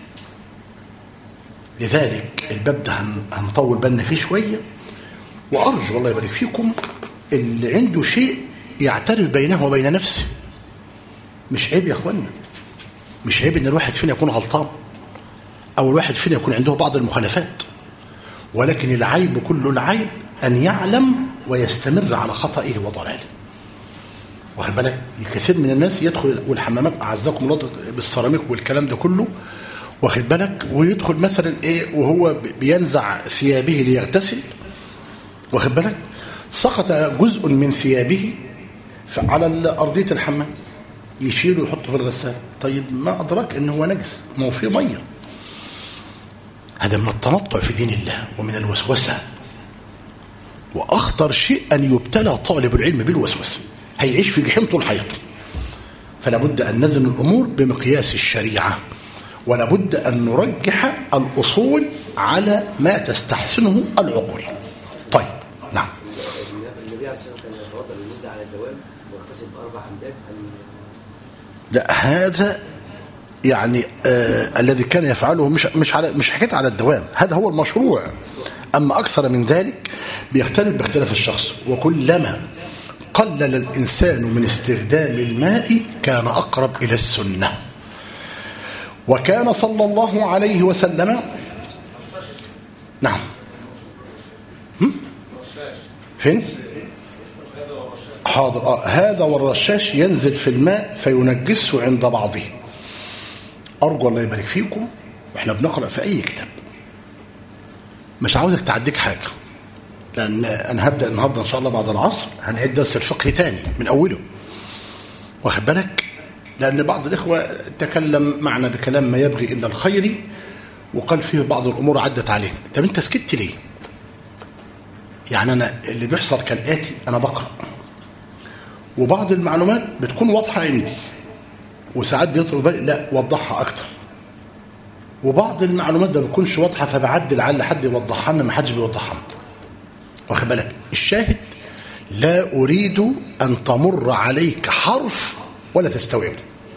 لذلك الباب ده هنطول بالنا فيه شوية، وأرجو الله يبارك فيكم اللي عنده شيء يعترف بينه وبين نفسه. مش عيب يا أخوانا، مش عيب إن الواحد فينا يكون غلطان أو الواحد فينا يكون عنده بعض المخالفات، ولكن العيب كل العيب أن يعلم ويستمر على خطئه وضلاله. واخد بالك؟ كثير من الناس يدخل والحمامات أعزكم الله بالسيراميك والكلام ده كله، واخد بالك، ويدخل مثلا إيه وهو بينزع ثيابه ليغتسل، واخد بالك، سقط جزء من ثيابه على أرضية الحمام، يشيله ويحطه في الغسالة. طيب ما أدرك إنه هو نجس، ما هو فيه مية. هذا من التنطع في دين الله ومن الوسوسة، وأخطر شيء أن يبتلى طالب العلم بالوسوسة، هيعيش في جحيم طول حياته. فلا بد أن نزن الأمور بمقياس الشريعة، ولا بد أن نرجح الأصول على ما تستحسنه العقول. طيب، نعم. النبي عليه الصلاة والسلام كان يتوضأ للمدة على الدوام ويغتسل ب4 أمداد. لا، هذا يعني الذي كان يفعله مش حكاية على الدوام، هذا هو المشروع. أما أكثر من ذلك بيختلف باختلاف الشخص، وكلما قلل الإنسان من استخدام الماء كان أقرب إلى السنة. وكان صلى الله عليه وسلم، نعم، فين؟ حاضر. هذا والرشاش ينزل في الماء فينجسه عند بعضه. أرجو الله يبارك فيكم، وإحنا بنقرأ في أي كتاب مش عاوزك تعديك حاجة، لأن أنا هبدأ النهاردة إن شاء الله بعد العصر هنعيد درس الفقه تاني من أوله، واخد بالك؟ لأن بعض الإخوة تكلم معنا بكلام ما يبغي إلا الخير، وقال فيه بعض الأمور عدت عليه. طب أنت سكت ليه؟ يعني أنا اللي بيحصل كالآتي: أنا بقرأ وبعض المعلومات بتكون واضحة عندي، وساعات بيطلب بالي لا وضحها أكتر، وبعض المعلومات ما بتكونش واضحة فبعدل لعل حد يوضحها لنا، ما حدش بيوضحها لنا، واخد بالك؟ الشاهد: لا أريد أن تمر عليك حرف ولا تستوعب.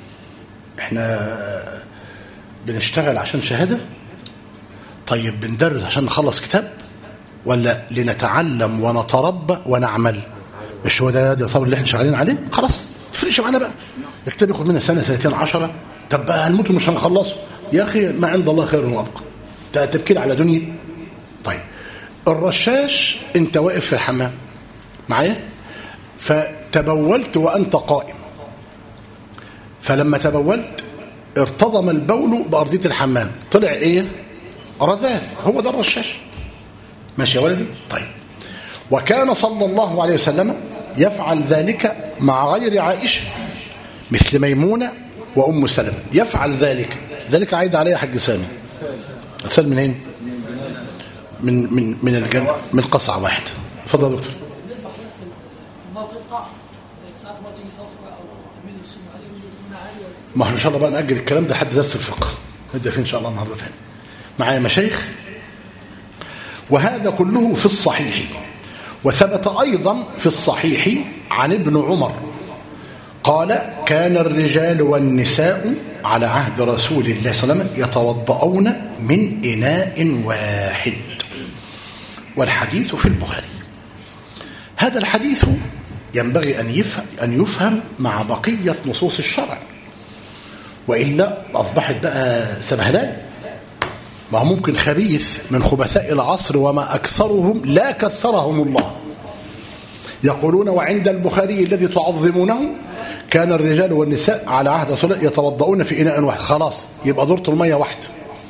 احنا بنشتغل عشان شهادة؟ طيب بندرس عشان نخلص كتاب، ولا لنتعلم ونتربى ونعمل؟ مش هو ده صبر اللي احنا شغالين عليه؟ خلاص تفرقش معانا بقى. الكتاب ياخد منا سنة سنتين 10، طب بقى هنموت ومش هنخلصه. يا أخي ما عند الله خير وأبقى، تبكير على دنيا. طيب الرشاش انت واقف في الحمام معايا، فتبولت وأنت قائم، فلما تبولت ارتضم البول بأرضية الحمام، طلع ايه؟ رذاذ. هو ده الرشاش. ماشي يا ولدي؟ طيب. وكان صلى الله عليه وسلم يفعل ذلك مع غير عائشة، مثل ميمونة وأم سلمة يفعل ذلك. ذلك عايد عليه حق سامي. سلم منين؟ من الجنة، من قصعة واحد. اتفضل يا دكتور. بالنسبة ما تقطع ساعات ما تيجي صفرة أو تميل السم عليه وزن عالي، ما احنا ان شاء الله بقى نأجل الكلام ده لحد درس الفقه، نبدأ فيه ان شاء الله النهارده تاني. معايا مشايخ؟ وهذا كله في الصحيح. وثبت أيضا في الصحيح عن ابن عمر قال: كان الرجال والنساء على عهد رسول الله صلى الله عليه وسلم يتوضؤون من إناء واحد. والحديث في البخاري. هذا الحديث ينبغي أن يفهم مع بقية نصوص الشرع، وإلا أصبحت بقى سبهلال. ما هو ممكن خبيث من خبثاء العصر وما أكثرهم لا كسرهم الله يقولون: وعند البخاري الذي تعظمونه كان الرجال والنساء على عهد رسول الله يتوضؤون في إناء واحد. خلاص يبقى دورة المية واحدة.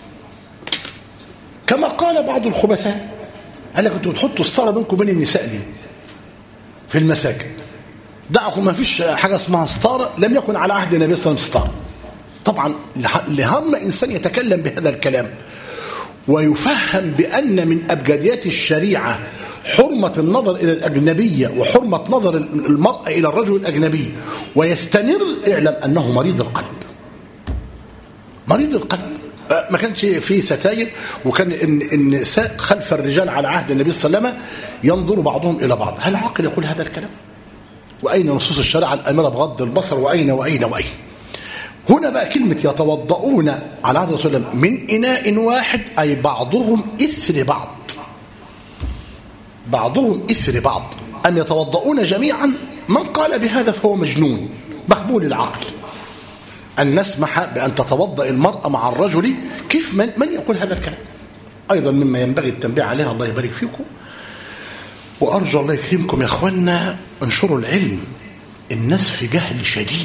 كما قال بعض الخبثاء، قال لك انتوا بتحطوا ستارة بينكم وبين النساء ليه في المساجد؟ دعكم، ما فيش حاجة اسمها ستارة، لم يكن على عهد النبي صلى الله عليه وسلم ستارة. طبعا لهم إنسان يتكلم بهذا الكلام ويفهم بأن من أبجديات الشريعة حرمة النظر إلى الأجنبية وحرمة نظر المرأة إلى الرجل الأجنبي، ويستمر، اعلم أنه مريض القلب. مريض القلب. ما كانش فيه ستاير، وكان النساء خلف الرجال على عهد النبي صلى الله عليه وسلم ينظر بعضهم إلى بعض. هل عاقل يقول هذا الكلام؟ وأين نصوص الشريعة الأمرة بغض البصر؟ وأين وأين وأين؟ هنا بقى كلمة يتوضؤون على عهد رسول الله من إناء واحد، أي بعضهم إثر بعض، بعضهم إثر بعض. أم يتوضؤون جميعا؟ من قال بهذا فهو مجنون مخبول العقل. أن نسمح بأن تتوضأ المرأة مع الرجل، كيف من يقول هذا الكلام؟ أيضا مما ينبغي التنبيه عليها. الله يبارك فيكم، وأرجو الله يكرمكم يا أخوانا انشروا العلم. الناس في جهل شديد.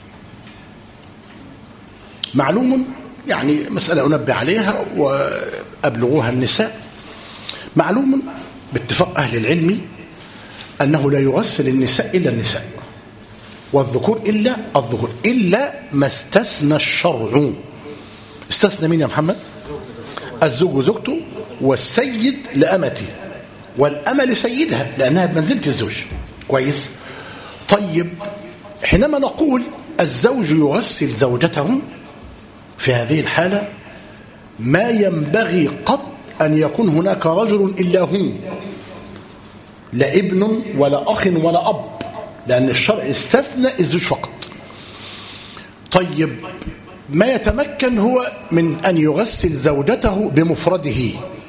معلوم، يعني مسألة أنبه عليها وأبلغوها النساء، معلوم باتفاق أهل العلم أنه لا يغسل النساء إلا النساء، والذكور إلا الذكور، إلا ما استثنى الشرع. استثنى مين يا محمد؟ الزوج وزوجته، والسيد لأمته، والأمة لسيدها لأنها بمنزلة الزوج. كويس؟ طيب حينما نقول الزوج يغسل زوجته، في هذه الحالة ما ينبغي قط أن يكون هناك رجل إلا هو، لا ابن ولا أخ ولا أب، لأن الشرع استثنى الزوج فقط. طيب ما يتمكن هو من أن يغسل زوجته بمفرده،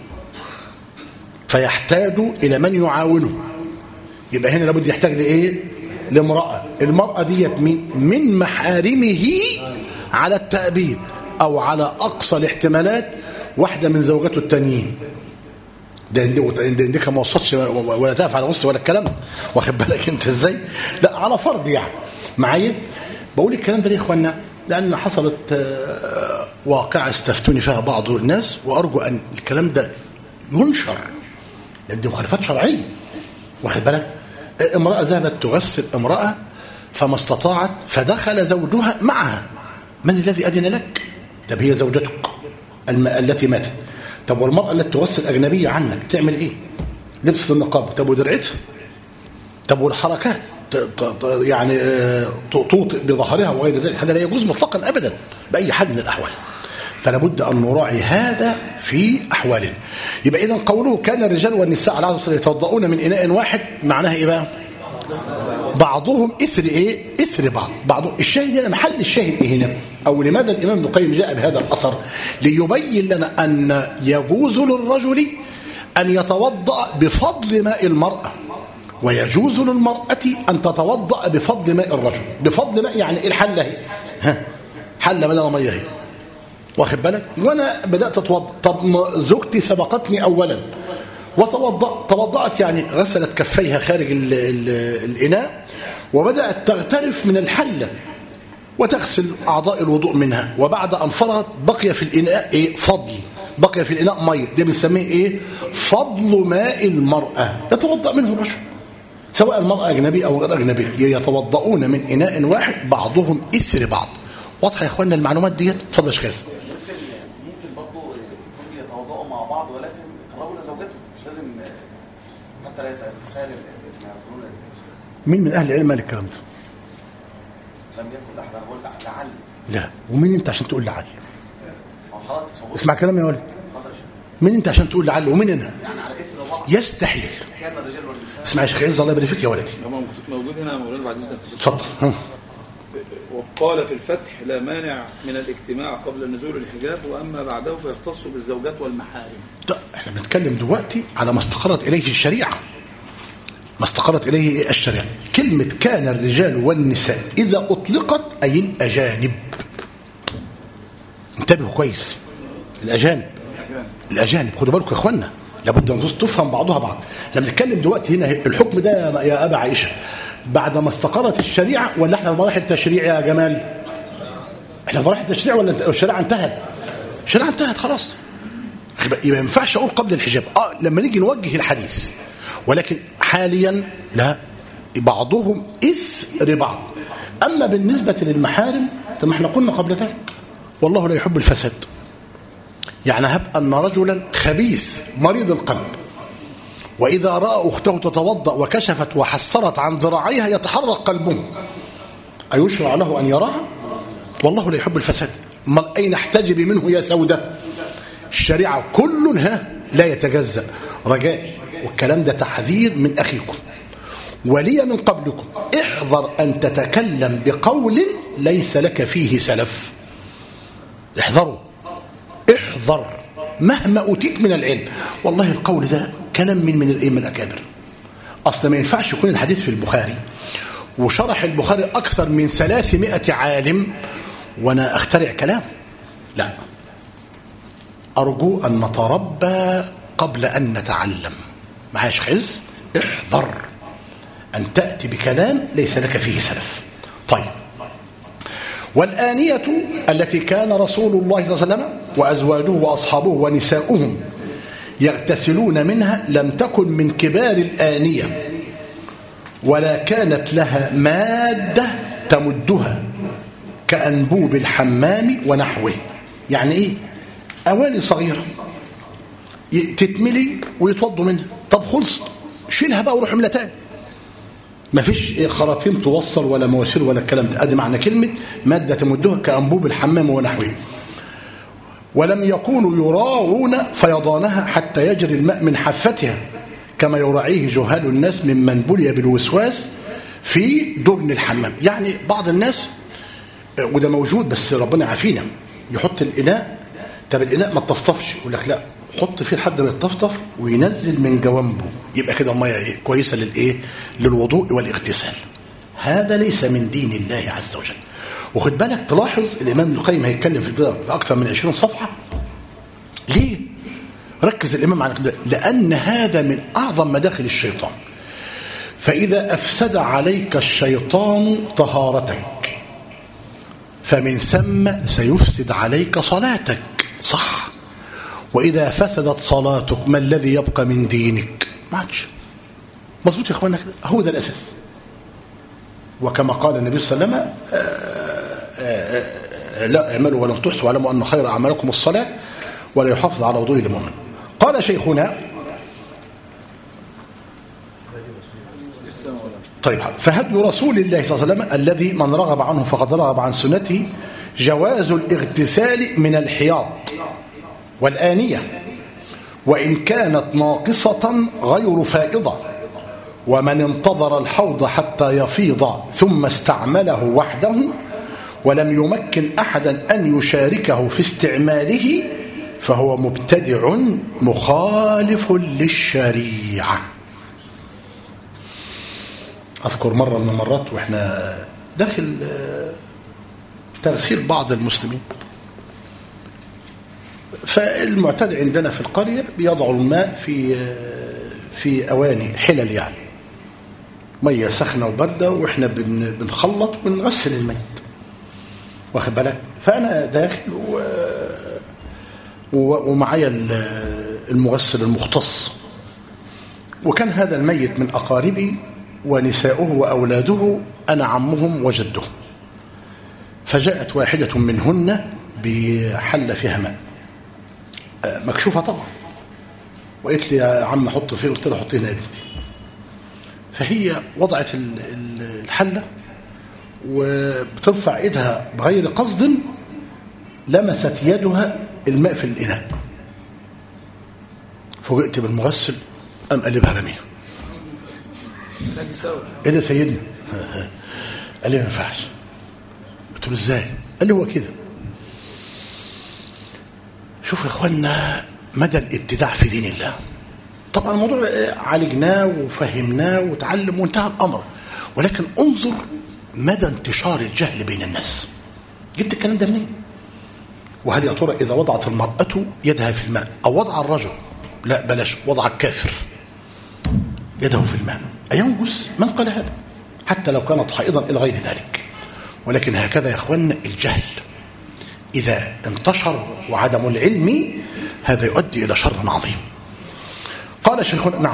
فيحتاج إلى من يعاونه. يبقى هنا لابد يحتاج لإيه؟ لامرأة. المرأة ديت من محارمه على التأبيد، أو على أقصى الاحتمالات واحدة من زوجاته التانيين. ده ما وصلتش ولا تقف على غص ولا الكلام، واخد بالك انت ازاي؟ لا على فرض يعني معايا. بقول الكلام ده ليه يا اخوانا؟ لأن حصلت واقعة استفتوني فيها بعض الناس، وأرجو أن الكلام ده لأن دي مخالفات شرعية. واخد بالك؟ امرأة ذهبت تغسل امرأة فما استطاعت فدخل زوجها معها. من الذي أذن لك؟ طب هي زوجتك التي ماتت. طب والمرأة التي تغسل أجنبية عنك تعمل إيه؟ لبس النقاب. طب ودرعتها. طب والحركات يعني توطئ بظهرها وغير ذلك. هذا لا يجوز مطلقا أبدا بأي حال من الأحوال. فلا بد أن نراعي هذا في أحوالنا. يبقى إذن قوله كان الرجال والنساء على العصر يتوضؤون من إناء واحد معناها إيه بقى؟ بعضهم إثر إيه؟ إثر بعضهم. الشاهد هنا محل الشاهد إيه هنا؟ أو لماذا الإمام ابن القيم جاء بهذا الأثر؟ ليبين لنا أن يجوز للرجل أن يتوضأ بفضل ماء المرأة، ويجوز للمرأة أن تتوضأ بفضل ماء الرجل. بفضل ماء يعني إيه؟ الحلة هي حلة بدل مية هي. واخد بالك؟ وانا بدات اتوضا. طب زوجتي سبقتني اولا توضأت يعني غسلت كفيها خارج الاناء وبدات تغترف من الحله وتغسل اعضاء الوضوء منها، وبعد ان فرغت بقي في الاناء ايه؟ فضل. بقي في الاناء ميه. ده بنسميه ايه؟ فضل ماء المراه يتوضا منه الرجل، سواء المراه اجنبيه او غير اجنبيه. يتوضؤون من اناء واحد بعضهم اثر بعض. واضحه يا اخواننا المعلومات ديت؟ اتفضل يا شيخ. ممكن برضه يتوضؤوا مع بعض ولكن الرجل زوجته مش لازم حتى لا يتخيل مين من اهل العلم قال الكلام ده؟ لم يكن احد. انا بقول لعل. لا. ومين انت عشان تقول لعل؟ اسمع كلامي يا ولد. مين انت عشان تقول لعل؟ ومين انا؟ يعني على اثر بعض. يستحيل. كان الرجال والنساء. اسمع يا شيخ عز الله يبارك فيك يا ولدي. موجود هنا مولانا بعد اذنك. اتفضل. وقال في الفتح لا مانع من الاجتماع قبل نزول الحجاب، واما بعده فيختص بالزوجات والمحارم. احنا بنتكلم دلوقتي على ما استقرت اليه الشريعه. ما استقرت اليه الشريعه. كلمه كان الرجال والنساء اذا اطلقت اي الاجانب. انتبهوا كويس. الاجانب خدوا بالكم يا اخوانا، لابد ان تفهم بعضها بعض. لما نتكلم دلوقتي هنا الحكم ده يا ابا عائشه بعد ما استقرت الشريعه ولا احنا في مراحل تشريع يا جمال؟ احنا في مراحل تشريع ولا الشريعه انتهت؟ الشريعه انتهت خلاص. يبقى ما ينفعش اقول قبل الحجاب لما نيجي نوجه الحديث، ولكن حاليا لا، بعضهم إثر بعض. اما بالنسبه للمحارم ما احنا قلنا قبل ذلك والله لا يحب الفساد. يعني هب ان رجلا خبيث مريض القلب وإذا رأى أخته تتوضأ وكشفت وحسرت عن ذراعيها يتحرك قلبه، أيشرع له أن يراها؟ والله لا يحب الفساد. أين احتجبي منه يا سودة؟ الشريعة كلها لا يتجزأ. رجائي والكلام ده تحذير من أخيكم ولي من قبلكم، احذر أن تتكلم بقول ليس لك فيه سلف. احذروا، احذر مهما أوتيت من العلم. والله القول ده كلام من الأئمة الأكابر. أصلا ما ينفعش يكون الحديث في البخاري وشرح البخاري أكثر من 300 عالم وأنا أخترع كلام. لا، أرجو أن نتربى قبل أن نتعلم. معاش خز، احذر أن تأتي بكلام ليس لك فيه سلف. طيب، والآنية التي كان رسول الله صلى الله عليه وسلم وأزواجه وأصحابه ونساؤهم يغتسلون منها لم تكن من كبار الآنية ولا كانت لها مادة تمدها كأنبوب الحمام ونحوه. يعني إيه؟ أواني صغيرة تتملي ويتوضوا منها. طب خلص، شيلها بقى وروح املى تاني. ما فيش خراطيم توصل ولا مواسير ولا الكلام ده. ادي معنى كلمة مادة تمدها كأنبوب الحمام ونحوه. ولم يكونوا يراعون فيضانها حتى يجري الماء من حفتها كما يراعيه جهال الناس ممن بلي بالوسواس في درن الحمام. يعني بعض الناس، وده موجود بس ربنا يعافينا، يحط الإناء، طب الإناء ما تطفطفش، يقول لك لا حط فيه لحد ما يتطفطف وينزل من جوانبه، يبقى كده الميه ايه؟ كويسه للايه؟ للوضوء والاغتسال. هذا ليس من دين الله عز وجل. وخد بالك تلاحظ الامام ابن القيم هيتكلم في البدايه باكثر من 20 صفحه. ليه؟ ركز الامام على كده، لان هذا من اعظم مداخل الشيطان. فاذا افسد عليك الشيطان طهارتك فمن ثم سيفسد عليك صلاتك. صح. وإذا فسدت صلاتك ما الذي يبقى من دينك؟ ما عادش مظبوط يا اخوانا كده. هو ده الاساس. وكما قال النبي صلى الله عليه وسلم لا اعملوا ولم تحصوا واعلموا ان خير اعمالكم الصلاه ولا يحافظ على وضوء المؤمن. قال شيخنا طيب فهدي رسول الله صلى الله عليه وسلم الذي من رغب عنه فقد رغب عن سنته جواز الاغتسال من الحياض والآنية وإن كانت ناقصة غير فائضة، ومن انتظر الحوض حتى يفيض ثم استعمله وحده ولم يمكن أحدا أن يشاركه في استعماله فهو مبتدع مخالف للشريعة. أذكر مرة من المرات وإحنا داخل تغسيل بعض المسلمين، فالمعتاد عندنا في القرية بيضعوا الماء في أواني حلل، يعني مية سخنة وبردة، وإحنا بنخلط ونغسل الميت، واخد بالك. فأنا داخل ومعايا المغسل المختص، وكان هذا الميت من أقاربي ونساؤه وأولاده أنا عمهم وجدهم. فجاءت واحدة منهن بحل فيها ماء مكشوفة طبعا، وقالت لي يا عم حط فيه، قلت لها حطيه هنا يا بنتي. فهي وضعت الحلة وبترفع ايدها بغير قصد، لمست يدها الماء في الإناء، فوجئت بالمغسل قام قلبها رميها. ايه ده يا سيدنا؟ قال لي ما ينفعش. قلت له ازاي؟ قال لي هو كده. شوف يا اخوانا مدى الابتداع في دين الله. طبعا الموضوع عالجناه وفهمناه وتعلم وانتهى الامر، ولكن انظر مدى انتشار الجهل بين الناس. جبت الكلام ده منين؟ وهل يا ترى اذا وضعت المرأة يدها في الماء او وضع الرجل، لا بلاش، وضع الكافر يده في الماء، أينجس؟ من قال هذا؟ حتى لو كانت حائضا إلى غير ذلك. ولكن هكذا يا أخوان الجهل إذا انتشر وعدم العلم هذا يؤدي إلى شر عظيم. قال شيخنا نعم.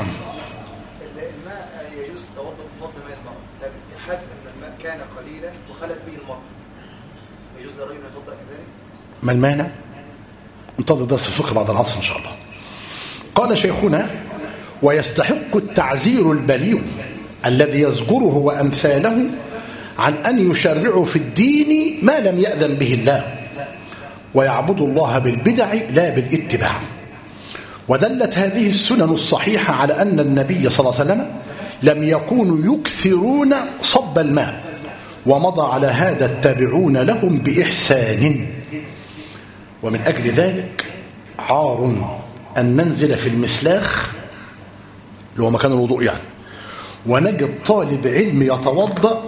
الماء يجوز التوضؤ بفضل ماء المرأة، لكن حال أن الماء كان قليلا وخلت به المرأة يجوز للرجل أن يتوضأ كذلك؟ ما المانع؟ انتظر درس الفقه بعد العصر إن شاء الله. قال شيخنا ويستحق التعزير البليغ الذي يزجره وأمثاله عن أن يشرعوا في الدين ما لم يأذن به الله ويعبدوا الله بالبدع لا بالاتباع. ودلت هذه السنن الصحيحة على أن النبي صلى الله عليه وسلم لم يكونوا يكثرون صب الماء، ومضى على هذا التابعون لهم بإحسان. ومن أجل ذلك عار أن ننزل في المسلاخ اللي هو مكان الوضوء يعني، ونجد طالب علم يتوضأ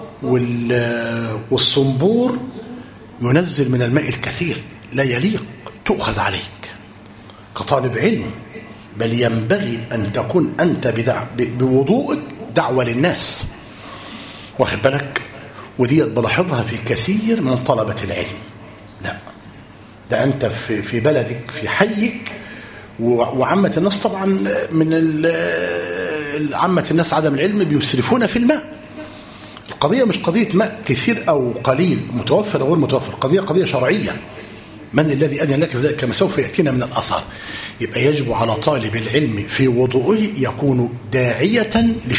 والصنبور ينزل من الماء الكثير، لا يليق، تؤخذ عليك كطالب علم، بل ينبغي أن تكون أنت بوضوءك دعوة للناس، واخد بالك. ودي بلاحظها في كثير من طلبة العلم. لا ده أنت في بلدك في حيك، وعامة الناس طبعا من عامة الناس عدم العلم بيسرفون في الماء. القضية مش قضية ماء كثير أو قليل، متوفر أو غير متوفر، قضية شرعية. من الذي أذن لك في ذلك كما سوف يأتينا من الآثار. يبقى يجب على طالب العلم في وضوءه يكون داعية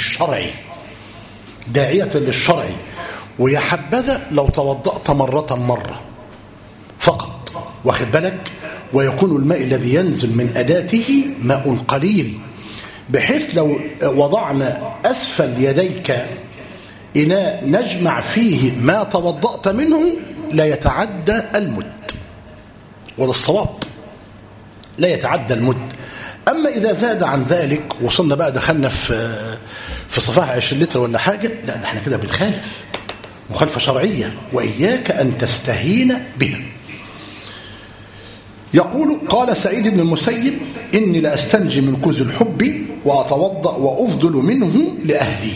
للشرع، ويا حبذا لو توضأت مرة فقط، واخد بالك، ويكون الماء الذي ينزل من أداته ماء قليل، بحيث لو وضعنا أسفل يديك إناء نجمع فيه ما توضأت منه لا يتعدى المد، وده الصواب، لا يتعدى المد. أما إذا زاد عن ذلك وصلنا بقى دخلنا في صفاحة 20 لتر ولا حاجة، لا ده احنا كده بنخالف مخالفة شرعية، وإياك أن تستهين بها. يقول قال سعيد بن المسيب إني لأستنجي من كوز الحب وأتوضأ وأفضل منه لأهلي.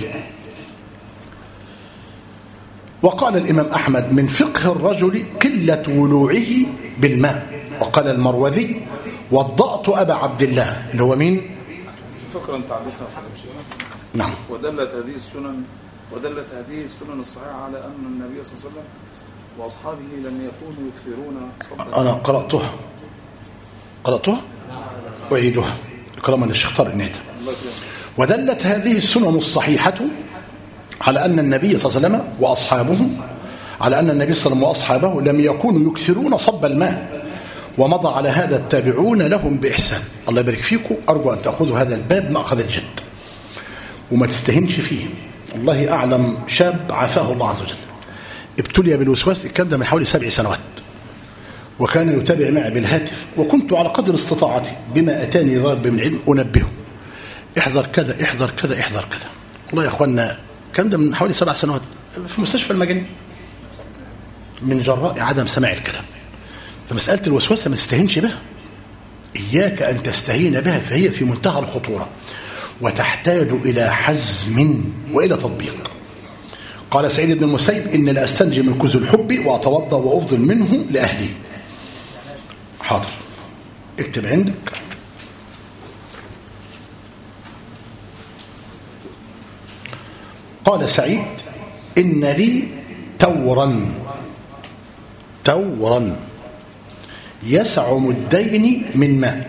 وقال الإمام أحمد من فقه الرجل قلة ولوعه بالماء. وقال المروذي وضأت أبا عبد الله اللي هو مين؟ فكرة أنت عارفها في الشيخ. نعم. ودلت هذه السنن الصحيحة على أن النبي صلى الله عليه وسلم وأصحابه لم يكونوا يكثرون صبا. أنا قرأتها أعيدها كرما للشيخ طارق نعيدها. ودلت هذه السنن الصحيحة على أن النبي صلى الله عليه وسلم وأصحابه وأصحابه لم يكونوا يكثرون صب الماء، ومضى على هذا التابعون لهم بإحسان. الله يبارك فيكم. أرجو أن تأخذوا هذا الباب مأخذ الجد وما تستهنش فيه. والله أعلم شاب عافاه الله عز وجل ابتلي بالوسواس، الكلام ده من حوالي 7 سنوات، وكان يتابع معي بالهاتف، وكنت على قدر استطاعتي بما أتاني رب من علم أنبهه احذر كذا احذر كذا احذر كذا. والله يا أخوانا الكلام ده من حوالي 7 سنوات في مستشفى المجانين من جراء عدم سماع الكلام. فمسألة الوسوسة ما تستهينش بها، إياك أن تستهين بها، فهي في منتهى الخطورة وتحتاج إلى حزم وإلى تطبيق. قال سعيد بن المسيب إن لا أستنجي من كوز الحب وأتوضأ وأفضل منه لأهلي. حاضر، اكتب عندك. قال سعيد إن لي تورا يسع مدين من ماء،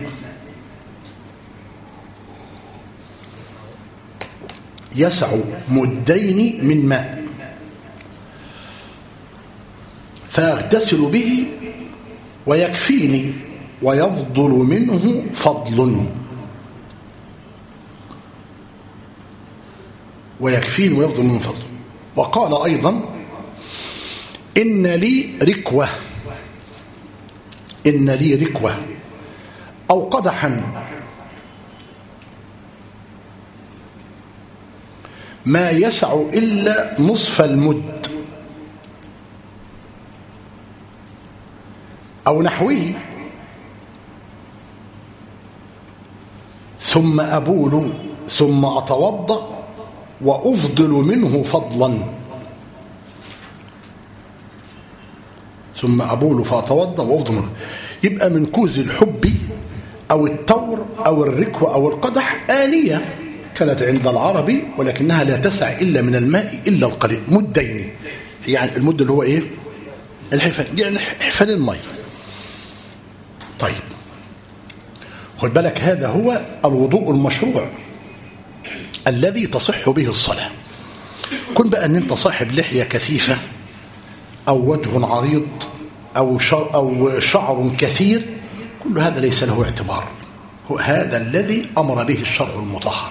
يسع مدين من ماء، فأغتسل به ويكفيني ويفضل منه فضل. ويكفيني ويفضل منه فضل. وقال أيضا إن لي ركوة أو قدحا ما يسع إلا نصف المد أو نحوه، ثم أبول ثم أتوضأ وأفضل منه فضلا. ثم أبول فأتوضأ وأفضل منه. يبقى من كوز الحب أو التور أو الركوة أو القدح آنية كانت عند العربي، ولكنها لا تسع إلا من الماء إلا القليل، مدين، يعني المد اللي هو إيه؟ الحفان، يعني حفان الماء. طيب خد بالك، هذا هو الوضوء المشروع الذي تصح به الصلاة. كن بقى أن أنت صاحب لحية كثيفة أو وجه عريض أو شعر كثير، كل هذا ليس له اعتبار. هو هذا الذي أمر به الشرع المطهر.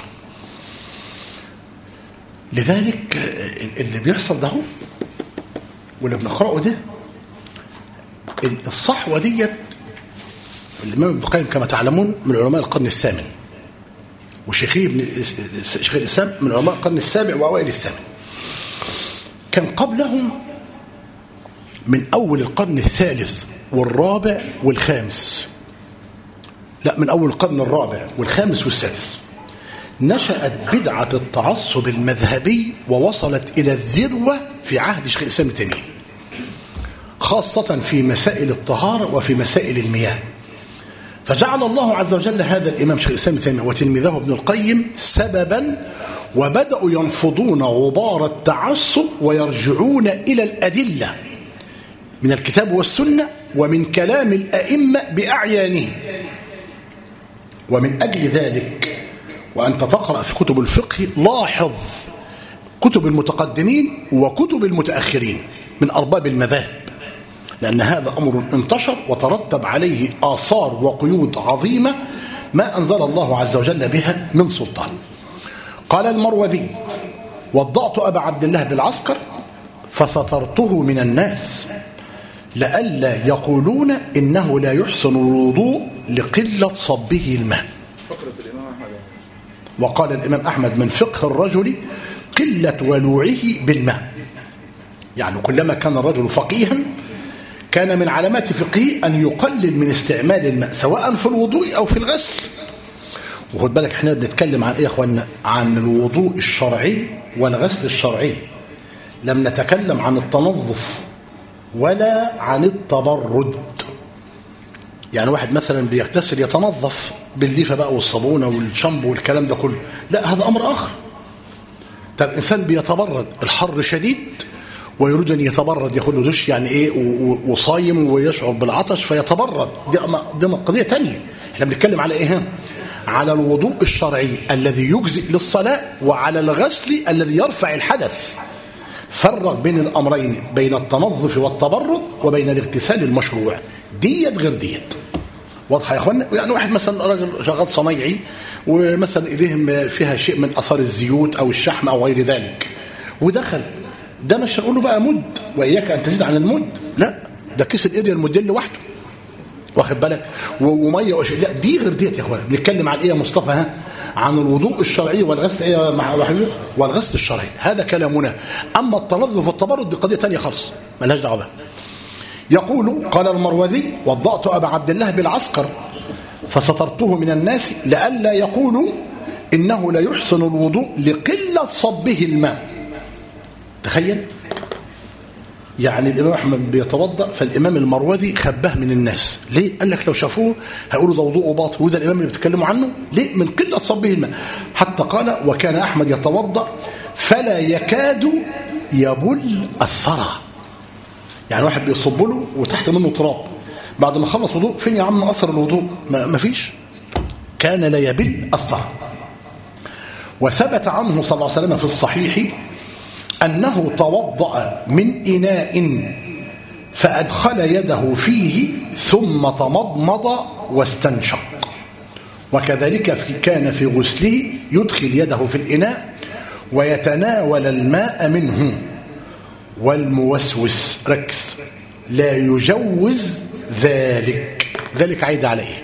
لذلك اللي بيحصل ده واللي بنقرأه ده، الصحوة ديت الإمام ابن القيم كما تعلمون من علماء القرن الثامن، وشيخ الإسلام من علماء القرن السابع وأوائل الثامن. كان قبلهم من أول القرن الثالث والرابع والخامس، لا من أول القرن الرابع والخامس والسادس، نشأت بدعة التعصب المذهبي ووصلت إلى الذروة في عهد شيخ الإسلام ابن تيمية، خاصة في مسائل الطهارة وفي مسائل المياه. فجعل الله عز وجل هذا الإمام شيخ الإسلام ابن تيمية وتلميذه ابن القيم سببا، وبدأوا ينفضون غبار التعصب ويرجعون إلى الأدلة من الكتاب والسنة ومن كلام الأئمة بأعيانهم. ومن أجل ذلك وأنت تقرأ في كتب الفقه لاحظ كتب المتقدمين وكتب المتأخرين من أرباب المذاهب، لأن هذا أمر انتشر وترتب عليه آثار وقيود عظيمة ما أنزل الله عز وجل بها من سلطان. قال المروذي: وضعت أبا عبد الله بالعسكر فسترته من الناس لئلا يقولون إنه لا يحسن الوضوء لقلة صبه الماء. وقال الإمام أحمد: من فقه الرجل قلة ولوعه بالماء، يعني كلما كان الرجل فقيها كان من علامات فقهه أن يقلل من استعمال الماء سواء في الوضوء أو في الغسل. وخد بالك احنا بنتكلم عن ايه يا اخوانا؟ عن الوضوء الشرعي والغسل الشرعي، لم نتكلم عن التنظف ولا عن التبرد. يعني واحد مثلا بيغتسل يتنظف بالليفه بقى والصابونه والشامبو والكلام ده كله، لا هذا امر اخر. طب الانسان بيتبرد، الحر شديد ويريد ان يتبرد، ياخد له دش يعني ايه، وصايم ويشعر بالعطش فيتبرد، دي قضيه ثانيه. احنا بنتكلم على ايه؟ على الوضوء الشرعي الذي يجزئ للصلاه، وعلى الغسل الذي يرفع الحدث. فرق بين الامرين، بين التنظف والتبرد وبين الاغتسال المشروع. ديت غير ديت. واضحه يا اخوانا؟ يعني واحد مثلا راجل شغال صنايعي ومثلا ايديهم فيها شيء من اثار الزيوت او الشحم او غير ذلك، ودخل، ده مش هنقول له بقى مد واياك ان تزيد عن المد، لا ده كيس الاريا المدين لوحده، واخد بالك، وميه لا دي غير ديت يا اخوانا. بنتكلم عن ايه يا مصطفى؟ عن الوضوء الشرعي والغسل ايه مع والغسل الشرعي، هذا كلامنا. اما التنظف والتبرد دي قضيه ثانيه خالص مالهاش دعوه بها. يقول قال المروذي: وضعت ابا عبد الله بالعسكر فسترته من الناس لئلا يقولوا انه لا يحسن الوضوء لقله صبه الماء. تخيل، يعني الامام احمد بيتوضا، فالامام المروذي خباه من الناس. ليه؟ قال لك لو شافوه هيقولوا ده وضوءه باطل، وده الامام اللي بيتكلموا عنه. ليه؟ من قله صبه الماء. حتى قال: وكان احمد يتوضا فلا يكاد يبل الثرى. يعني واحد بيصب له وتحت منه تراب، بعد ما خلص وضوء، فين يا عم اثر الوضوء؟ ما فيش. كان لا يبل الثرى. وثبت عنه صلى الله عليه وسلم في الصحيح أنه توضأ من إناء فأدخل يده فيه ثم تمضمض واستنشق. وكذلك كان في غسله يدخل يده في الإناء ويتناول الماء منه. والموسوس ركز لا يجوز ذلك عايد عليه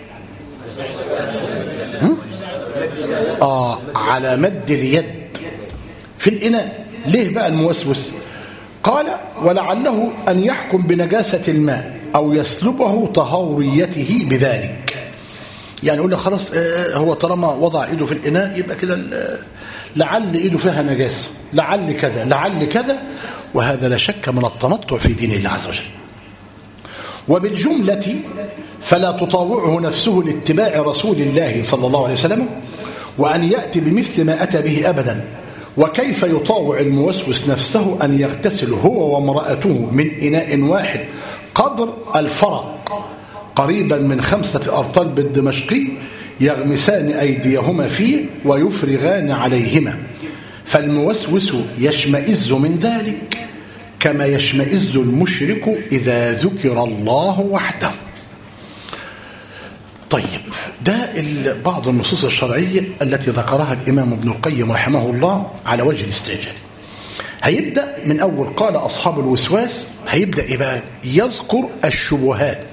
على مد اليد في الإناء. ليه بقى الموسوس؟ قال: ولعله أن يحكم بنجاسة الماء أو يسلبه طهوريته بذلك. يعني يقول لك خلاص هو طالما وضع إيده في الإناء يبقى كده لعل إيده فيها نجاسة، لعل كذا لعل كذا، وهذا لا شك من التنطع في دين الله عز وجل. وبالجملة فلا تطاوعه نفسه لاتباع رسول الله صلى الله عليه وسلم وأن يأتي بمثل ما أتى به أبدا. وكيف يطاوع الموسوس نفسه أن يغتسل هو وامرأته من إناء واحد قدر الفرق قريبا من 5 أرطال بالدمشقي، يغمسان أيديهما فيه ويفرغان عليهما، فالموسوس يشمئز من ذلك كما يشمئز المشرك إذا ذكر الله وحده. طيب، ده بعض النصوص الشرعية التي ذكرها الإمام ابن القيم رحمه الله على وجه الاستعجال. هيبدأ من أول قال أصحاب الوسواس، هيبدأ إيه بقى؟ يذكر الشبهات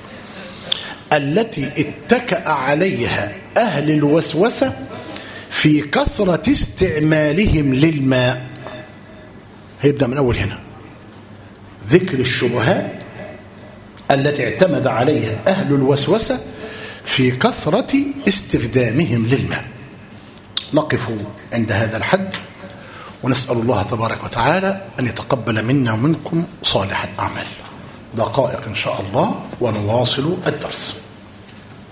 التي اتكأ عليها أهل الوسوسة في كثرة استعمالهم للماء. هيبدأ من أول هنا ذكر الشبهات التي اعتمد عليها أهل الوسوسة في كثرة استخدامهم للماء. نقف عند هذا الحد، ونسأل الله تبارك وتعالى أن يتقبل منا ومنكم صالح الأعمال. دقائق إن شاء الله ونواصل الدرس.